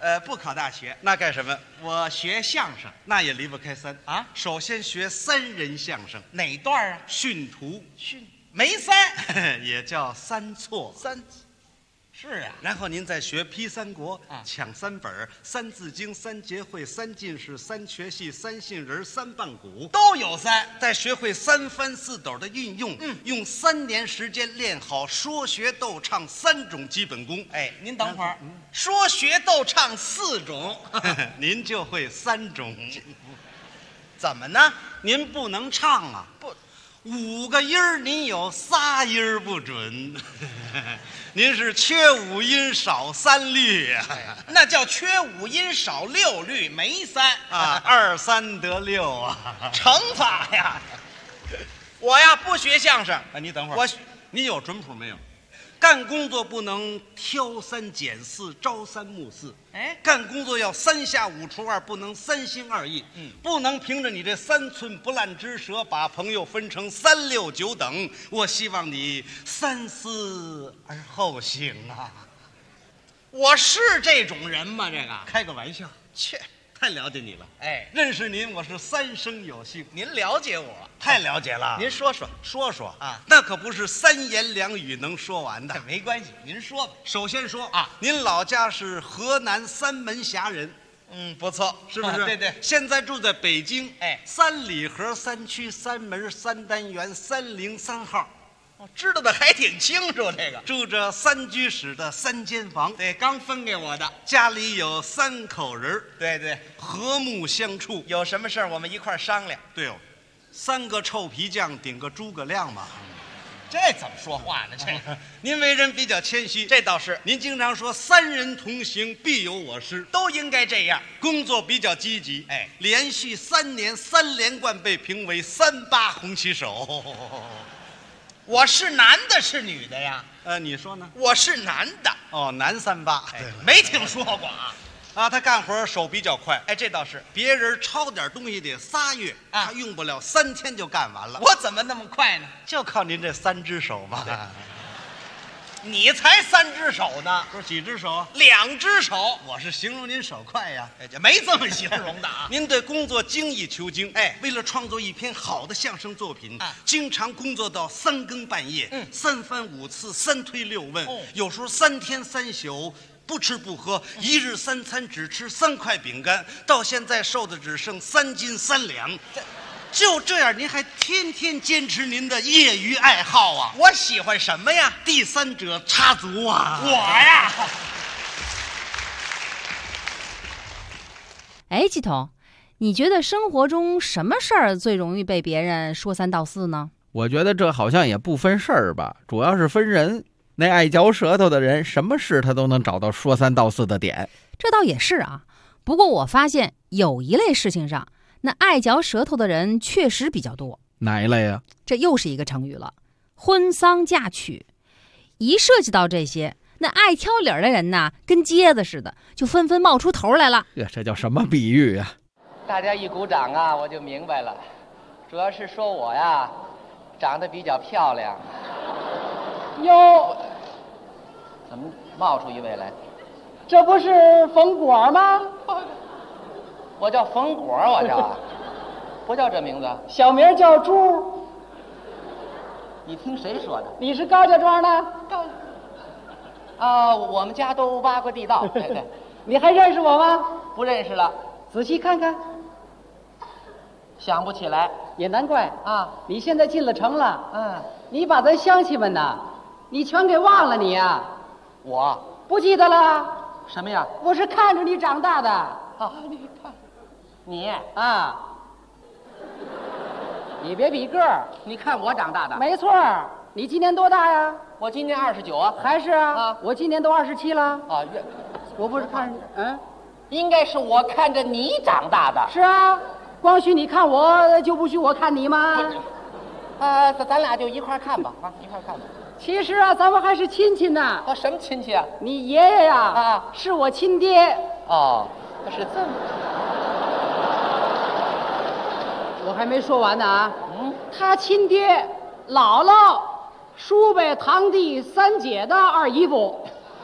Speaker 18: 不考大学。
Speaker 19: 那干什么？
Speaker 18: 我学相声，那也离不开三
Speaker 19: 啊。
Speaker 18: 首先学三人相声，
Speaker 19: 哪段啊？
Speaker 18: 训徒，
Speaker 19: 没三，
Speaker 18: 也叫三错。
Speaker 19: 是啊。
Speaker 18: 然后您再学批三国，抢三本，三字经，三节会，三进士，三绝戏，三杏仁，三棒骨，
Speaker 19: 都有三。
Speaker 18: 再学会三翻四抖的运用，用3年时间练好说学逗唱3种基本功。
Speaker 19: 哎，您等会儿，说学逗唱4种，
Speaker 18: 您就会3种。
Speaker 19: 怎么呢？
Speaker 18: 您不能唱啊，
Speaker 19: 不
Speaker 18: ，5个音儿您有仨音儿不准，您是缺5音少3律啊，
Speaker 19: 那叫缺5音少6律，没三
Speaker 18: 啊，2、3得6啊，
Speaker 19: 乘法呀。我呀不学相声。
Speaker 18: 你等会儿，你有准谱没有？干工作不能挑3拣4，朝3暮4。
Speaker 19: 哎，
Speaker 18: 干工作要3下5除2，不能3心2意。不能凭着你这3寸不烂之舌，把朋友分成3、6、9等。我希望你三思而后行啊！
Speaker 19: 我是这种人吗？这个
Speaker 18: 开个玩笑，
Speaker 19: 切，
Speaker 18: 太了解你了。
Speaker 19: 哎，
Speaker 18: 认识您我是3生有幸。
Speaker 19: 您了解我，
Speaker 18: 太了解了。
Speaker 19: 您说
Speaker 18: 啊，那可不是3言2语能说完的。
Speaker 19: 没关系，您说吧。
Speaker 18: 首先说
Speaker 19: 啊，
Speaker 18: 您老家是河南三门峡人，
Speaker 19: 不错，
Speaker 18: 是不是？
Speaker 19: 对对。
Speaker 18: 现在住在北京，
Speaker 19: 哎
Speaker 18: ，3里河3区3门3单元303号。
Speaker 19: 知道的还挺清楚，这个
Speaker 18: 住着3居室的3间房，
Speaker 19: 对，刚分给我的。
Speaker 18: 家里有3口人，
Speaker 19: 对对，
Speaker 18: 和睦相处。
Speaker 19: 有什么事儿我们一块儿商量。
Speaker 18: 对哦，3个臭皮匠顶个诸葛亮嘛。
Speaker 19: 这怎么说话呢？这个
Speaker 18: 您为人比较谦虚，
Speaker 19: 这倒是。
Speaker 18: 您经常说3人同行必有我师，
Speaker 19: 都应该这样。
Speaker 18: 工作比较积极，
Speaker 19: 哎，
Speaker 18: 连续3年3连冠被评为38红旗手。
Speaker 19: 我是男的，是女的呀？
Speaker 18: 你说呢？
Speaker 19: 我是男的。
Speaker 18: 哦，男38，
Speaker 19: 没听说过啊。
Speaker 18: 啊，他干活手比较快，
Speaker 19: 哎，这倒是。
Speaker 18: 别人抄点东西得3月，他用不了3天就干完了。
Speaker 19: 我怎么那么快呢？
Speaker 18: 就靠您这3只手嘛。
Speaker 19: 你才3只手呢，
Speaker 18: 不是几只手
Speaker 19: ？2只手。
Speaker 18: 我是形容您手快呀，
Speaker 19: 没这么形容的啊。
Speaker 18: 您对工作精益求精，哎，为了创作一篇好的相声作品，经常工作到3更半夜，3番5次，3推6问，有时候3天3宿。不吃不喝，1日3餐只吃3块饼干，到现在瘦的只剩3斤3两。就这样，您还天天坚持您的业余爱好啊？
Speaker 19: 我喜欢什么呀？
Speaker 18: 第3者插足啊！
Speaker 19: 我呀，
Speaker 8: 哎，季彤，你觉得生活中什么事儿最容易被别人说3道4呢？
Speaker 10: 我觉得这好像也不分事儿吧，主要是分人。那爱嚼舌头的人，什么事他都能找到说3道4的点。
Speaker 8: 这倒也是啊，不过我发现有一类事情上，那爱嚼舌头的人确实比较多。
Speaker 10: 哪一类啊？
Speaker 8: 这又是一个成语了，婚丧嫁娶。一涉及到这些，那爱挑理儿的人呐，跟疖子似的，就纷纷冒出头来了。
Speaker 10: 这叫什么比喻啊？
Speaker 20: 大家一鼓掌啊，我就明白了，主要是说我呀，长得比较漂亮。
Speaker 21: 哟，
Speaker 20: 怎么冒出一位来？
Speaker 21: 这不是冯果吗？
Speaker 20: 我叫冯果，我叫，不叫这名字。
Speaker 21: 小名叫猪。
Speaker 20: 你听谁说的？
Speaker 21: 你是高家庄的？
Speaker 20: 啊，我们家都挖过地道。对对。
Speaker 21: 你还认识我吗？
Speaker 20: 不认识了。
Speaker 21: 仔细看看。
Speaker 20: 想不起来。
Speaker 21: 也难怪
Speaker 20: 啊！
Speaker 21: 你现在进了城了。你把咱乡亲们呐，你全给忘了你呀！
Speaker 20: 我
Speaker 21: 不记得了？
Speaker 20: 什么呀？
Speaker 21: 我是看着你长大的。
Speaker 20: 啊，你看，你
Speaker 21: 啊，你别比个儿，
Speaker 20: 你看我长大的。
Speaker 21: 没错，你今年多大呀？
Speaker 20: 我今年29啊。
Speaker 21: 还是啊？我今年都27了。
Speaker 20: 啊，
Speaker 21: 我不是看着
Speaker 20: 应该是我看着你长大的。
Speaker 21: 是啊，光许你看我，就不许我看你吗？
Speaker 20: 咱俩就一块看吧，一块看吧。
Speaker 21: 其实啊，咱们还是亲戚呢。
Speaker 20: 什么亲戚啊？
Speaker 21: 你爷爷呀，是我亲爹。
Speaker 20: 哦，是这么。
Speaker 21: 我还没说完呢啊。他亲爹，姥姥、叔伯、堂弟、三姐的2姨夫。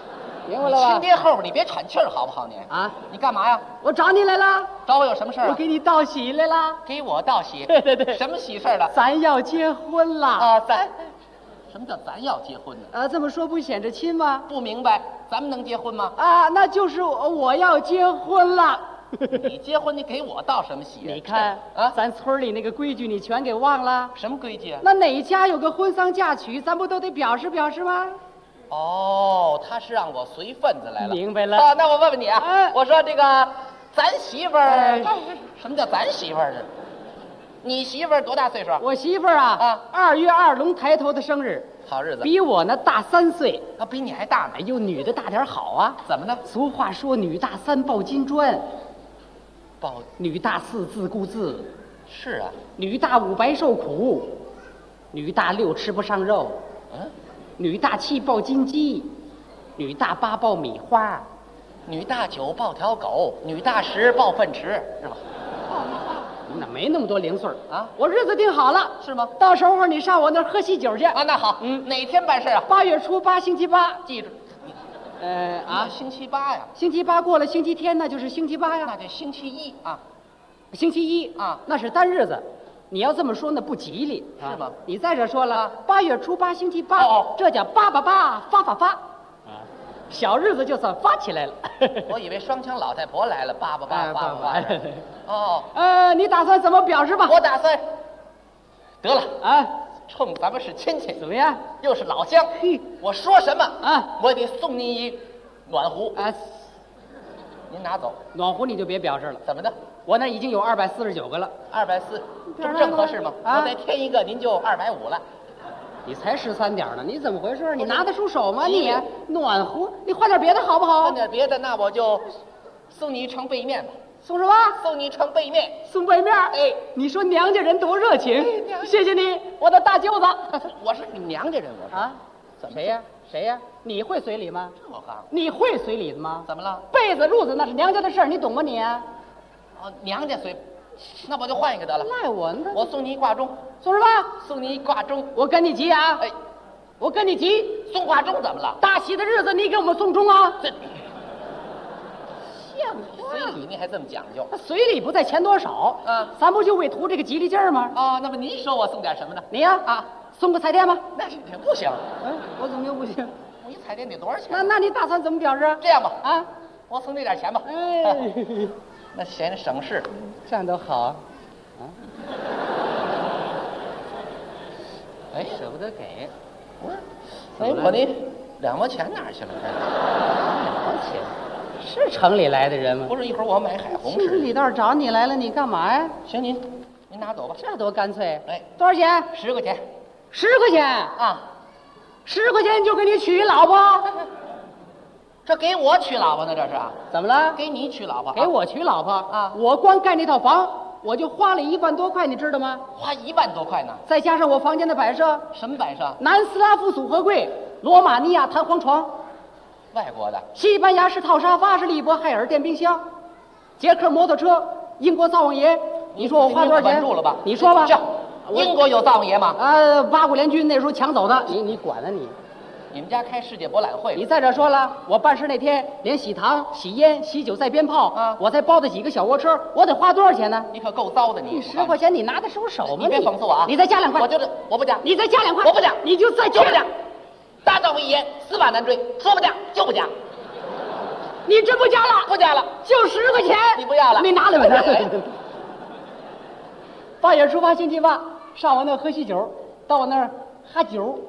Speaker 21: 明白了吧？
Speaker 20: 亲爹后边你别喘气儿好不好你？
Speaker 21: 啊，
Speaker 20: 你干嘛呀？
Speaker 21: 我找你来了。
Speaker 20: 找我有什么事儿啊？
Speaker 21: 我给你道喜来了。
Speaker 20: 给我道喜？
Speaker 21: 对对对。
Speaker 20: 什么喜事儿了？
Speaker 21: 咱要结婚了。
Speaker 20: 啊，什么叫咱要结婚呢？
Speaker 21: 这么说不显着亲吗？
Speaker 20: 不明白，咱们能结婚吗？
Speaker 21: 啊，那就是我要结婚了。
Speaker 20: 你结婚，你给我道什么喜？
Speaker 21: 你看啊，咱村里那个规矩你全给忘了？
Speaker 20: 什么规矩啊？
Speaker 21: 那哪家有个婚丧嫁娶，咱不都得表示表示吗？
Speaker 20: 哦，他是让我随份子来了。
Speaker 21: 明白了。
Speaker 20: 啊，那我问问你啊，我说这个咱媳妇儿，什么叫咱媳妇儿？你媳妇儿多大岁数？
Speaker 21: 我媳妇儿啊，2月2龙抬头的生日。
Speaker 20: 好日子，
Speaker 21: 比我呢大3岁，
Speaker 20: 比你还大呢。
Speaker 21: 哎呦，女的大点好啊？
Speaker 20: 怎么呢？
Speaker 21: 俗话说，女大3抱金砖，女大4自顾自。
Speaker 20: 是啊，
Speaker 21: 女大5白受苦，女大6吃不上肉，女大7抱金鸡，女大8抱米花，
Speaker 20: 女大9抱条狗，女大10抱粪池，是吧？
Speaker 21: 那没那么多零碎
Speaker 20: 啊！
Speaker 21: 我日子定好了，
Speaker 20: 是吗？
Speaker 21: 到时候你上我那儿喝喜酒去
Speaker 20: 啊！那好，哪天办事啊
Speaker 21: ？8月初8，星期8，
Speaker 20: 记住。
Speaker 21: 星
Speaker 20: 期8呀，
Speaker 21: 星期8过了星期天，那就是星期8呀，
Speaker 20: 那就星期1啊，
Speaker 21: 星期1
Speaker 20: 啊，
Speaker 21: 那是单日子。你要这么说，那不吉利，
Speaker 20: 是吗？
Speaker 21: 你再者说了，8月初8，星期8，这叫888发。小日子就算发起来了。
Speaker 20: 我以为双枪老太婆来了，888发。哦，
Speaker 21: 你打算怎么表示吧？
Speaker 20: 我打算，得了
Speaker 21: 啊，
Speaker 20: 冲咱们是亲戚，
Speaker 21: 怎么样？
Speaker 20: 又是老乡，我说什么啊，我得送你一暖壶
Speaker 21: 啊。
Speaker 20: 您拿走，
Speaker 21: 暖壶你就别表示了。
Speaker 20: 怎么的？
Speaker 21: 我那已经有249个了。
Speaker 20: 240，这不正合适吗？我再添一个，您就250了。
Speaker 21: 你才13点呢，你怎么回事？你拿得出手吗？你暖壶，你换点别的好不好？
Speaker 20: 换点别的，那我就送你一床被面吧。
Speaker 21: 送什么？
Speaker 20: 送你一床被面。
Speaker 21: 送被面？哎，你说娘家人多热情，谢谢你，我的大舅子。
Speaker 20: 我是你娘家人，我
Speaker 21: 啊？怎么谁呀？谁呀？你会随礼吗？
Speaker 20: 这我告诉
Speaker 21: 你会随礼的吗？
Speaker 20: 怎么了？
Speaker 21: 被子褥子那是娘家的事儿，你懂吗你？
Speaker 20: 哦，娘家随。那我就换一个得了。
Speaker 21: 赖我呢？
Speaker 20: 我送你一挂钟。
Speaker 21: 送什么？
Speaker 20: 送你一挂钟。
Speaker 21: 我跟你急啊！
Speaker 20: 哎，
Speaker 21: 我跟你急。
Speaker 20: 送挂钟怎么了？
Speaker 21: 大喜的日子你给我们送钟啊！
Speaker 20: 这
Speaker 21: 像话！
Speaker 20: 随礼你还这么讲究？
Speaker 21: 随礼不在钱多少啊？咱不就为图这个吉利劲儿吗？
Speaker 20: 哦，那么您说我送点什么呢？
Speaker 21: 你呀啊，送个彩电吧。
Speaker 20: 那不行。
Speaker 21: 我怎么就不行？
Speaker 20: 我一彩电得多少钱？
Speaker 21: 那你打算怎么表示？
Speaker 20: 这样吧，
Speaker 21: 啊，
Speaker 20: 我送这点钱吧。
Speaker 21: 哎，
Speaker 20: 那嫌省事，
Speaker 21: 这样都好啊。
Speaker 20: 哎，
Speaker 21: 舍不得给，
Speaker 20: 不是？哎，我那2毛钱哪儿去了？2
Speaker 21: 毛钱，是城里来的人吗？
Speaker 20: 不是，一会儿我买海虹
Speaker 21: 吃。里道找你来了，你干嘛呀？
Speaker 20: 行，您拿走吧。
Speaker 21: 这多干脆！
Speaker 20: 哎，
Speaker 21: 多少钱
Speaker 20: ？10块钱。
Speaker 21: 10块钱
Speaker 20: 啊
Speaker 21: ！10块钱就给你娶老婆？
Speaker 20: 这给我娶老婆呢？这是？
Speaker 21: 怎么了？
Speaker 20: 给你娶老婆？
Speaker 21: 给我娶老婆啊！我光盖那套房。我就花了1万多块，你知道吗？
Speaker 20: 花1万多块呢，
Speaker 21: 再加上我房间的摆设。
Speaker 20: 什么摆设？
Speaker 21: 南斯拉夫组合柜、罗马尼亚弹簧床，
Speaker 20: 外国的；
Speaker 21: 西班牙式套沙发，是利伯海尔电冰箱，捷克摩托车，英国灶王爷。你说我花多少钱？
Speaker 20: 住了吧？
Speaker 21: 你说吧。
Speaker 20: 这英国有灶王爷吗
Speaker 21: ？85联军那时候抢走的。你管啊你？
Speaker 20: 你们家开世界博览会？
Speaker 21: 你再者说了，我办事那天连喜糖、喜烟、喜酒再鞭炮啊，我才包的几个小窝车，我得花多少钱呢？
Speaker 20: 你可够糟的你
Speaker 21: ！10块钱你拿得出手吗？
Speaker 20: 你别讽刺我啊！
Speaker 21: 你再加2块，
Speaker 20: 我不加。
Speaker 21: 你再加2块，
Speaker 20: 我不加，
Speaker 21: 你就再加。
Speaker 20: 不加。大丈夫一言，司马难追，说不加就不加。
Speaker 21: 你真不加了？
Speaker 20: 不加了，
Speaker 21: 就10块钱。
Speaker 20: 你不要了？
Speaker 21: 你拿来吧。8月初8，星期8，上我那喝喜酒，到我那儿哈酒。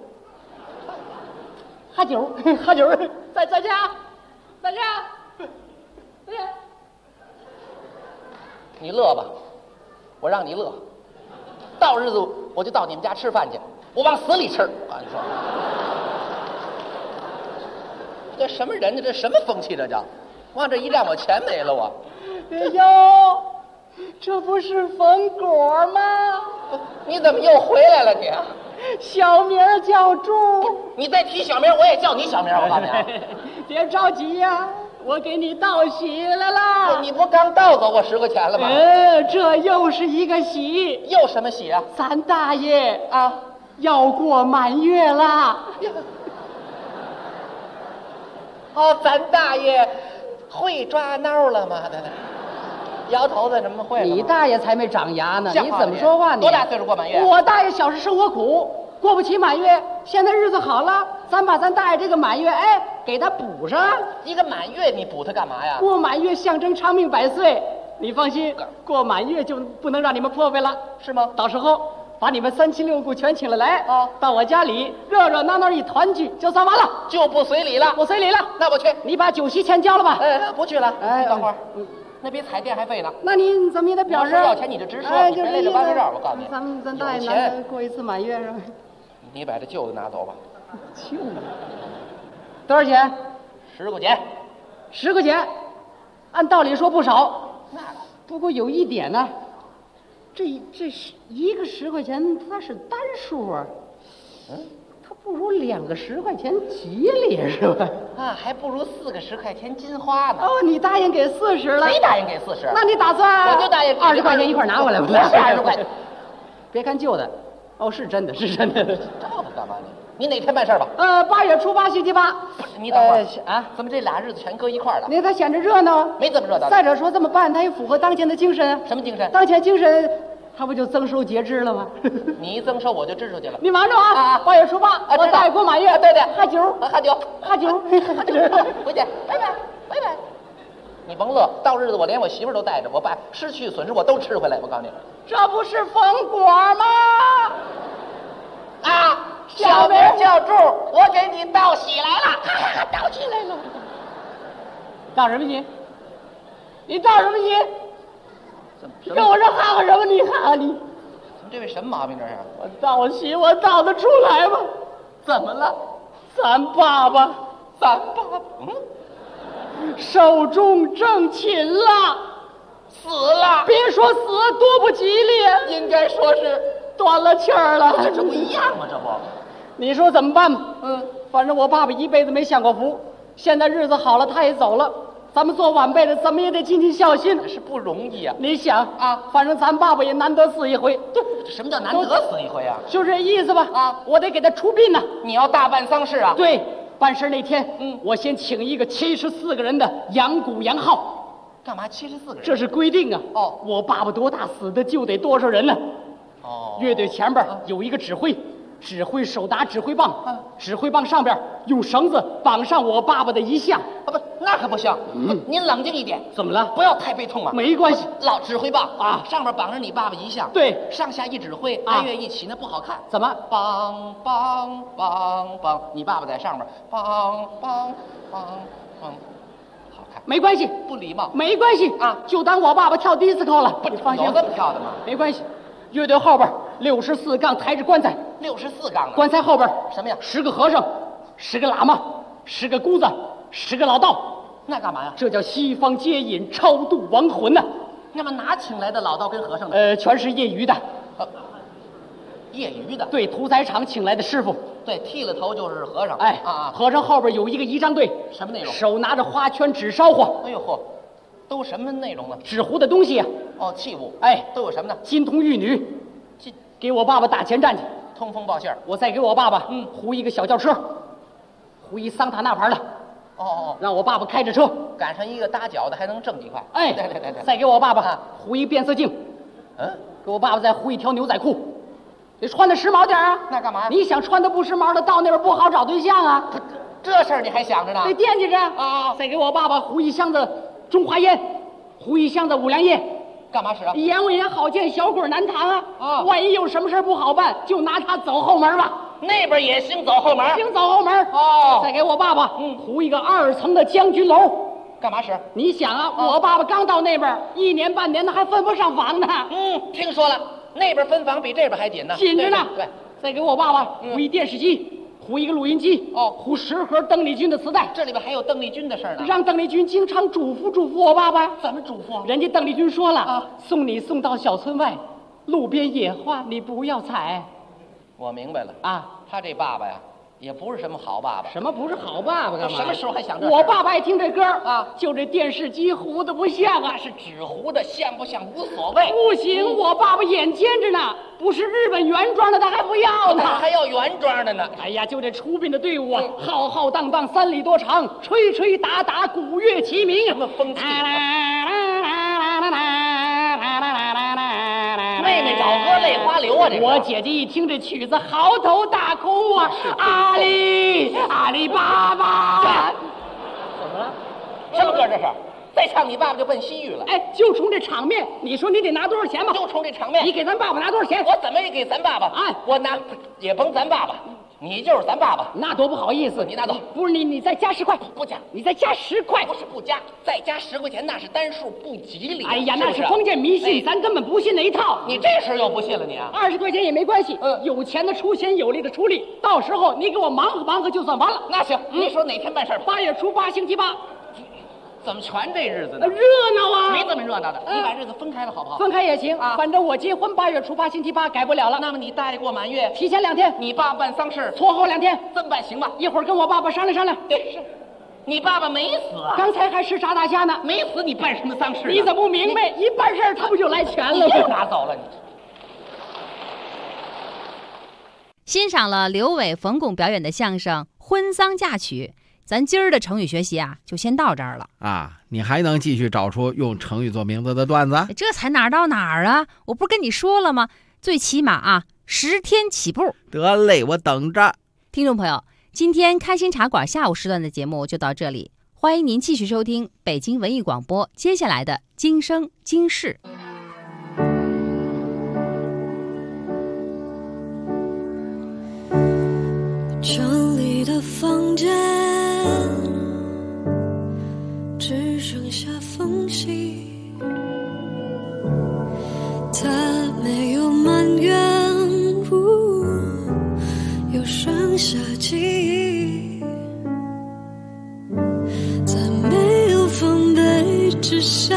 Speaker 21: 喝酒，再加。
Speaker 20: 你乐吧，我让你乐。到日子我就到你们家吃饭去，我往死里吃。我跟你说，这什么人呢？这什么风气？这叫往这一站，我钱没了我。
Speaker 21: 哟，这不是冯果吗？
Speaker 20: 你怎么又回来了你？
Speaker 21: 小名叫猪，
Speaker 20: 你再提小名，我也叫你小名。我告诉你，
Speaker 21: 别着急呀，我给你道喜来了。
Speaker 20: 你不刚盗走我10块钱了吗？
Speaker 21: 这又是一个喜，
Speaker 20: 又什么喜啊？
Speaker 21: 咱大爷啊，要过满月啦。
Speaker 20: 哦，咱大爷会抓挠了吗？摇头子怎么会？
Speaker 21: 你大爷才没长牙呢，你
Speaker 20: 像话
Speaker 21: 怎么说话呢？
Speaker 20: 多大岁数过满月？
Speaker 21: 我大爷小时生活苦，过不起满月。现在日子好了，咱把咱大爷这个满月，哎，给他补上。
Speaker 20: 一个满月你补他干嘛呀？
Speaker 21: 过满月象征长命百岁。你放心，过满月就不能让你们破费了，
Speaker 20: 是吗？
Speaker 21: 到时候把你们3亲6故全请了来啊，到我家里热热闹闹一团聚，就算完了，
Speaker 20: 就不随礼了。
Speaker 21: 不随礼了，
Speaker 20: 那我去。
Speaker 21: 你把酒席钱交了吧？
Speaker 20: 不去了。
Speaker 21: 哎，
Speaker 20: 等会儿。那比彩电还费呢。
Speaker 21: 那你怎么也得表示
Speaker 20: 要钱你就直说，
Speaker 21: 哎，
Speaker 20: 你别累着弯个绕。我告诉你，
Speaker 21: 咱大爷难过一次满月是吧？
Speaker 20: 你把这旧的拿走吧。
Speaker 21: 旧的？多少钱
Speaker 20: ？10块钱。
Speaker 21: 10块钱，按道理说不少。那不过有一点呢，这是一个10块钱，它是单数啊。它不如2个10块钱吉利是吧？
Speaker 20: 啊，还不如4个10块钱金花呢。
Speaker 21: 哦，你答应给40了？
Speaker 20: 谁答应给40？
Speaker 21: 那你打算？
Speaker 20: 我就答应
Speaker 21: 20块钱一块拿回来吧。
Speaker 20: 20块。
Speaker 21: 别看旧的，哦，是真的，是真的。
Speaker 20: 照他干嘛你哪天办事吧
Speaker 21: ？8月初8，星期8。
Speaker 20: 不是你等会儿啊？怎么这俩日子全搁一块儿了？
Speaker 21: 那他显着热闹，
Speaker 20: 没这么热闹。
Speaker 21: 再者说这么办，他也符合当前的精神。
Speaker 20: 什么精神？
Speaker 21: 当前精神，他不就增收节制了吗？
Speaker 20: 你一增收我就支出去了。
Speaker 21: 你忙着啊！8月初8，我大爷过满月。
Speaker 20: 对对，
Speaker 21: 喝酒，
Speaker 20: 喝酒，
Speaker 21: 喝酒，
Speaker 20: 回去，拜拜，拜拜。你甭乐，到日子我连我媳妇都带着，我把失去损失我都吃回来。我告诉你，
Speaker 21: 这不是冯果吗？
Speaker 20: 啊，小名叫柱，我给你道喜来了，
Speaker 21: 道喜来了。道什么喜？你道什么喜？跟我这哈哈什么？你哈哈你？
Speaker 20: 这位什么毛病这是？
Speaker 21: 我道喜，我道得出来吗？
Speaker 20: 怎么了？
Speaker 21: 咱爸爸，寿终正寝了，
Speaker 20: 死了。
Speaker 21: 别说死，多不吉利，
Speaker 20: 应该说是
Speaker 21: 断了气儿了。
Speaker 20: 这不一样吗？这不，
Speaker 21: 你说怎么办吧？反正我爸爸一辈子没享过福，现在日子好了，他也走了。咱们做晚辈的怎么也得尽尽孝心，
Speaker 20: 是不容易啊。
Speaker 21: 你想啊，反正咱爸爸也难得死一回。
Speaker 20: 对，什么叫难得死一回啊？
Speaker 21: 就这意思吧。啊，我得给他出殡呢。
Speaker 20: 你要大办丧事啊？
Speaker 21: 对，办事那天，我先请一个74个人的扬鼓扬号。
Speaker 20: 干嘛74个人？
Speaker 21: 这是规定啊。
Speaker 20: 哦，
Speaker 21: 我爸爸多大死的就得多少人呢？
Speaker 20: 哦，
Speaker 21: 乐队前边有一个指挥。指挥手拿指挥棒，指挥棒上边用绳子绑上我爸爸的遗像。
Speaker 20: 啊，不，那可不行。您冷静一点。
Speaker 21: 怎么了？
Speaker 20: 不要太悲痛嘛。
Speaker 21: 没关系，
Speaker 20: 老指挥棒
Speaker 21: 啊，
Speaker 20: 上面绑着你爸爸遗像。
Speaker 21: 对，
Speaker 20: 上下一指挥，哀乐一起，那不好看。
Speaker 21: 怎么？
Speaker 20: 梆梆梆梆，你爸爸在上面，梆梆梆梆，好看。
Speaker 21: 没关系，
Speaker 20: 不礼貌。
Speaker 21: 没关系啊，就当我爸爸跳disco了。
Speaker 20: 不，
Speaker 21: 你放心。
Speaker 20: 有这么跳的吗？
Speaker 21: 没关系。乐队后边64杠抬着棺材
Speaker 20: ，64杠的
Speaker 21: 棺材后边
Speaker 20: 什么呀
Speaker 21: ？10个和尚，10个喇嘛，10个姑子，10个老道。
Speaker 20: 那干嘛呀？
Speaker 21: 这叫西方接引，超度亡魂呢。
Speaker 20: 那么哪请来的老道跟和尚呢？
Speaker 21: 全是业余的。
Speaker 20: 业余的？
Speaker 21: 对，屠宰场请来的师傅。
Speaker 20: 对，剃了头就是和尚。
Speaker 21: 哎啊，和尚后边有一个仪仗队，
Speaker 20: 什么内容？
Speaker 21: 手拿着花圈纸烧火。
Speaker 20: 哎呦嚯！都什么内容呢？
Speaker 21: 纸糊的东西啊。
Speaker 20: 哦，器物。
Speaker 21: 哎，
Speaker 20: 都有什么呢？
Speaker 21: 金童玉女，给我爸爸打前站去，
Speaker 20: 通风报信儿。
Speaker 21: 我再给我爸爸糊一个小轿车，糊一桑塔纳牌的。
Speaker 20: 哦，
Speaker 21: 让我爸爸开着车，
Speaker 20: 赶上一个搭脚的还能挣几块。
Speaker 21: 哎，
Speaker 20: 对。
Speaker 21: 再给我爸爸糊一变色镜，给我爸爸再糊一条牛仔裤，得穿的时髦点啊。
Speaker 20: 那干嘛？
Speaker 21: 你想穿的不时髦的，到那边不好找对象啊。
Speaker 20: 这事儿你还想着呢？
Speaker 21: 得惦记着啊。再给我爸爸糊一箱子中华烟，糊一箱子五粮液。
Speaker 20: 干嘛使啊？
Speaker 21: 眼为眼好见，小鬼难缠啊！啊，万一有什么事不好办，就拿它走后门吧。
Speaker 20: 那边也行走后门，
Speaker 21: 行走后门。
Speaker 20: 哦，
Speaker 21: 再给我爸爸糊一个2层的将军楼，
Speaker 20: 干嘛使？
Speaker 21: 你想啊，我爸爸刚到那边，1年半年的还分不上房呢。
Speaker 20: 听说了，那边分房比这边还紧呢。
Speaker 21: 紧着呢。
Speaker 20: 对，
Speaker 21: 再给我爸爸糊一电视机。糊一个录音机，糊10盒邓丽君的磁带，
Speaker 20: 这里边还有邓丽君的事儿呢。
Speaker 21: 让邓丽君经常嘱咐我爸爸。
Speaker 20: 怎么嘱咐？
Speaker 21: 人家邓丽君说了，送你送到小村外，路边野花你不要采。
Speaker 20: 我明白了
Speaker 21: 啊，
Speaker 20: 他这爸爸呀， 也不是什么好爸爸。
Speaker 21: 什么不是好爸爸？干嘛？
Speaker 20: 什么时候还想这？
Speaker 21: 我爸爸爱听这歌啊，就这电视机糊的不像啊，
Speaker 20: 是纸糊的，像不像无所谓。
Speaker 21: 不行，我爸爸眼尖着呢，不是日本原装的他还不要呢，
Speaker 20: 他还要原装的呢。
Speaker 21: 哎呀，就这出殡的队伍啊，浩浩荡荡3里多长，吹吹打打，鼓乐齐鸣，
Speaker 20: 什么风气？妹妹找歌泪花流啊！这
Speaker 21: 我姐姐一听这曲子，嚎啕大哭啊！阿里巴巴，
Speaker 20: 怎么了？什么歌这是？再唱你爸爸就奔西域了。
Speaker 21: 哎，就冲这场面，你说你得拿多少钱吧？
Speaker 20: 就冲这场面，
Speaker 21: 你给咱爸爸拿多少钱？
Speaker 20: 我怎么也给咱爸爸。
Speaker 21: 哎，
Speaker 20: 我拿也甭咱爸爸。你就是咱爸爸，
Speaker 21: 那多不好意思。
Speaker 20: 你拿走，
Speaker 21: 不是你再加10块，
Speaker 20: 不加，
Speaker 21: 你再加10块，
Speaker 20: 不是不加，再加10块钱那是单数，不吉利。
Speaker 21: 哎呀，那是封建迷信，咱根本不信那一套。
Speaker 20: 你这时候又不信了你啊
Speaker 21: ？20块钱也没关系，有钱的出钱，有力的出力，到时候你给我忙活忙活就算完了。
Speaker 20: 那行，你说哪天办事
Speaker 21: ？8月初8，星期8。
Speaker 20: 怎么全这日子呢？
Speaker 21: 热闹啊！
Speaker 20: 没这么热闹的，你把日子分开了好不好？
Speaker 21: 分开也行啊，反正我结婚8月初8，星期8，改不了了。
Speaker 20: 那么你大爷过满月，
Speaker 21: 提前2天；
Speaker 20: 你爸办丧事，
Speaker 21: 错后2天。
Speaker 20: 这么办行吗？
Speaker 21: 一会儿跟我爸爸商量商量。
Speaker 20: 对，是。你爸爸没死啊？
Speaker 21: 刚才还吃炸大虾呢。
Speaker 20: 没死，你办什么丧事？
Speaker 21: 你怎么不明白？一办事他不就来钱了？
Speaker 20: 你又拿走了你。
Speaker 8: 欣赏了刘伟、冯巩表演的相声《婚丧嫁娶》。咱今儿的成语学习啊，就先到这儿了
Speaker 9: 啊！你还能继续找出用成语做名字的段子？
Speaker 8: 这才哪儿到哪儿啊！我不是跟你说了吗？最起码啊，10天起步。
Speaker 9: 得嘞，我等着。
Speaker 8: 听众朋友，今天开心茶馆下午时段的节目就到这里，欢迎您继续收听北京文艺广播接下来的今生今世。
Speaker 2: 城里的房间只剩下缝隙，它没有埋怨，又剩下记忆，在没有防备之下，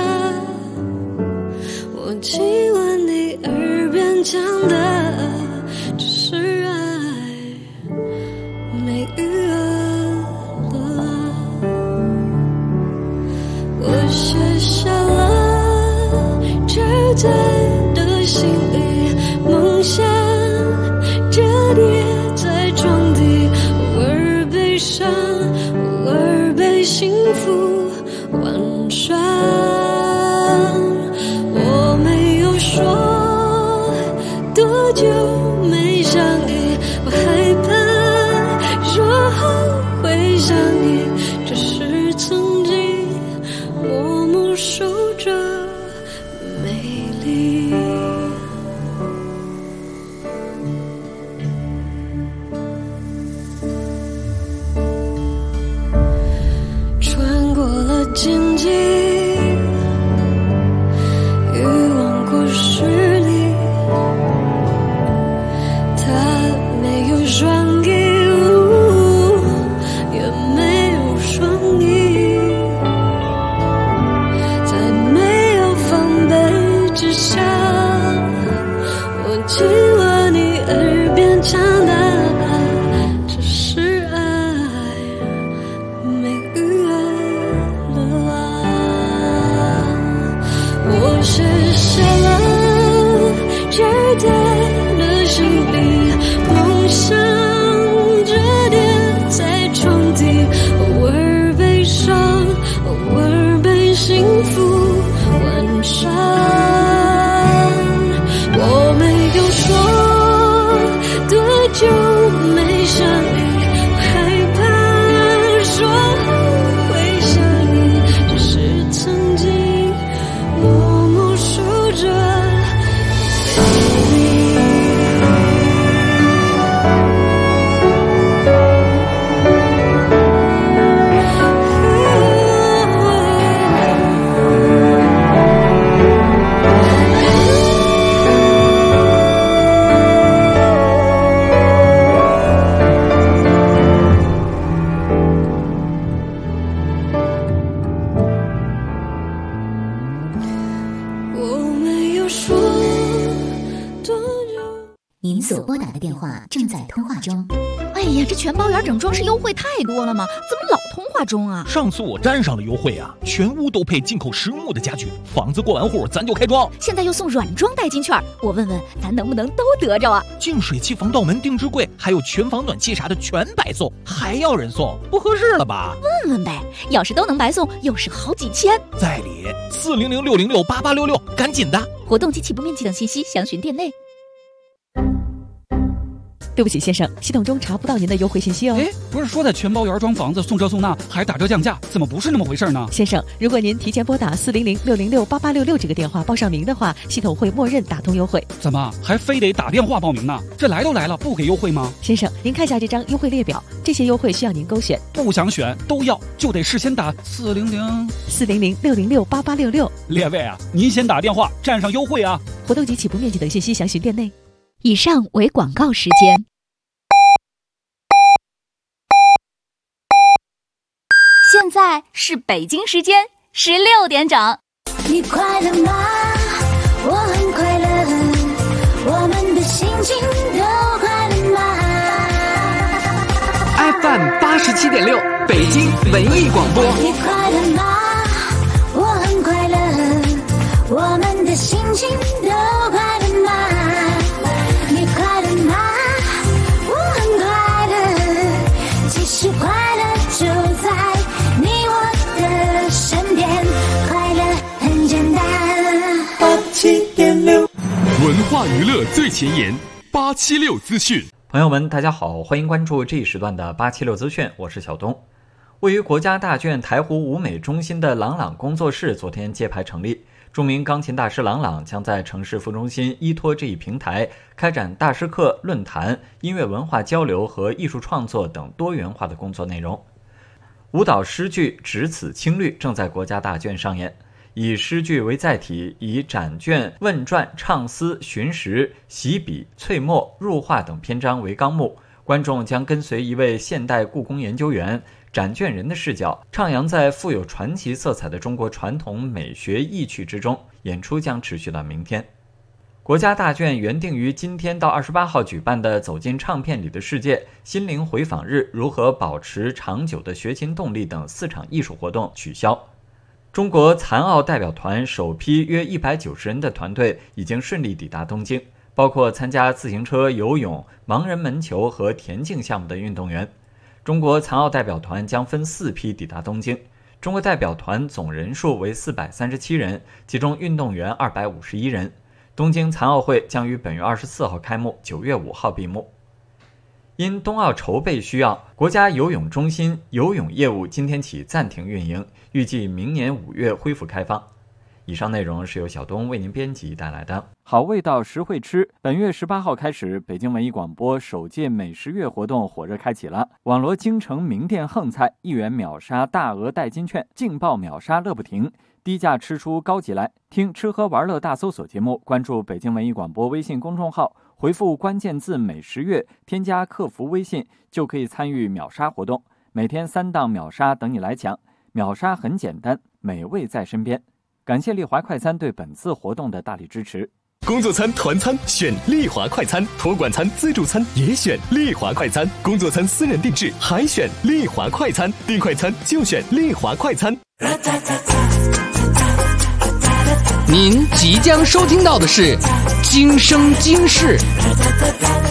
Speaker 2: 我亲吻你耳边讲的只是爱，没余额了。我写下了这对的心里，梦想折叠在床底，偶尔悲伤，偶尔被幸福玩耍。我没有说多久没想你，我害怕说后会想你，这是曾经默默守着美丽。穿过了荆棘，欲望过十里，它没有双翼，也没有双翼，在没有防备之下，我亲吻你耳边讲的只是爱，没余额了啊。我写下了这对的心里，梦想折叠在床底，偶尔悲伤，偶尔被幸福玩耍。我没有说多久没想你，我害怕说后会想你，只是曾经默默守着美丽。我没有说多久。
Speaker 22: 您所拨打的电话正在通话中。
Speaker 1: 哎呀，
Speaker 14: 呀，这全包圆整装饰优惠太多了吗？怎么老通话中啊？
Speaker 15: 上次我沾上了优惠啊，全屋都配进口实木的家具，房子过完户咱就开装。
Speaker 14: 现在又送软装代金券，我问问咱能不能都得着啊？
Speaker 15: 净水器、防盗门、定制柜，还有全房暖气啥的全白送，还要人送，不合适了吧？
Speaker 14: 问问呗，要是都能白送，又是好几千。
Speaker 15: 在理，400-606-8866，赶紧的！
Speaker 14: 活动及起步面积等信息详询店内。
Speaker 11: 对不起，先生，系统中查不到您的优惠信息哦。
Speaker 22: 哎，不是说在全包圆装房子送这送那还打折降价，怎么不是那么回事呢？
Speaker 11: 先生，如果您提前拨打400-606-8866这个电话报上名的话，系统会默认打通优惠。
Speaker 22: 怎么还非得打电话报名呢？这来都来了，不给优惠吗？
Speaker 11: 先生，您看下这张优惠列表，这些优惠需要您勾选。
Speaker 22: 不想选都要，就得事先打
Speaker 11: 400-606-8866。
Speaker 22: 列位啊，您先打电话占上优惠啊！
Speaker 11: 活动及起步面积等信息详询店内。
Speaker 14: 以上为广告时间。
Speaker 1: 现在是北京时间16点整。
Speaker 2: 你快乐吗？我很快乐，我们的心情都快乐吗
Speaker 3: ？FM 87.6，北京文艺广播。
Speaker 2: 你快乐吗？我很快乐，我们的心情都快乐吗？你快乐吗？我很快乐，其实快乐就在你我的身边，快乐很简单。87.6，
Speaker 23: 文化娱乐最前沿，876资讯。
Speaker 24: 朋友们，大家好，欢迎关注这一时段的876资讯，我是小东。位于国家大剧院台湖舞美中心的朗朗工作室昨天揭牌成立。著名钢琴大师郎朗将在城市副中心依托这一平台，开展大师课、论坛、音乐文化交流和艺术创作等多元化的工作内容。舞蹈诗句《只此青绿》正在国家大剧院上演，以诗句为载体，以展卷、问传、唱思、寻识、习笔、淬墨、入画等篇章为纲目，观众将跟随一位现代故宫研究员、展卷人的视角，徜徉在富有传奇色彩的中国传统美学意趣之中。演出将持续到明天。国家大剧院原定于今天到28号举办的走进唱片里的世界、心灵回访日、如何保持长久的学琴动力等4场艺术活动取消。中国残奥代表团首批约190人的团队已经顺利抵达东京，包括参加自行车、游泳、盲人门球和田径项目的运动员。中国残奥代表团将分4批抵达东京，中国代表团总人数为437人，其中运动员251人。东京残奥会将于本月24号开幕，9月5号闭幕。因冬奥筹备需要，国家游泳中心游泳业务今天起暂停运营，预计明年5月恢复开放。以上内容是由小东为您编辑带来的。好味道实惠吃，本月18号开始，北京文艺广播首届美食月活动火热开启了。网罗京城名店横菜，1元秒杀大额代金券，劲爆秒杀乐不停，低价吃出高级来。听吃喝玩乐大搜索节目，关注北京文艺广播微信公众号，回复关键字美食月，添加客服微信就可以参与秒杀活动，每天3档秒杀等你来抢。秒杀很简单，美味在身边。感谢丽华快餐对本次活动的大力支持。
Speaker 23: 工作餐、团餐选丽华快餐，托管餐、自助餐也选丽华快餐，工作餐私人定制还选丽华快餐，订快餐就选丽华快餐。
Speaker 3: 您即将收听到的是《今生今世》。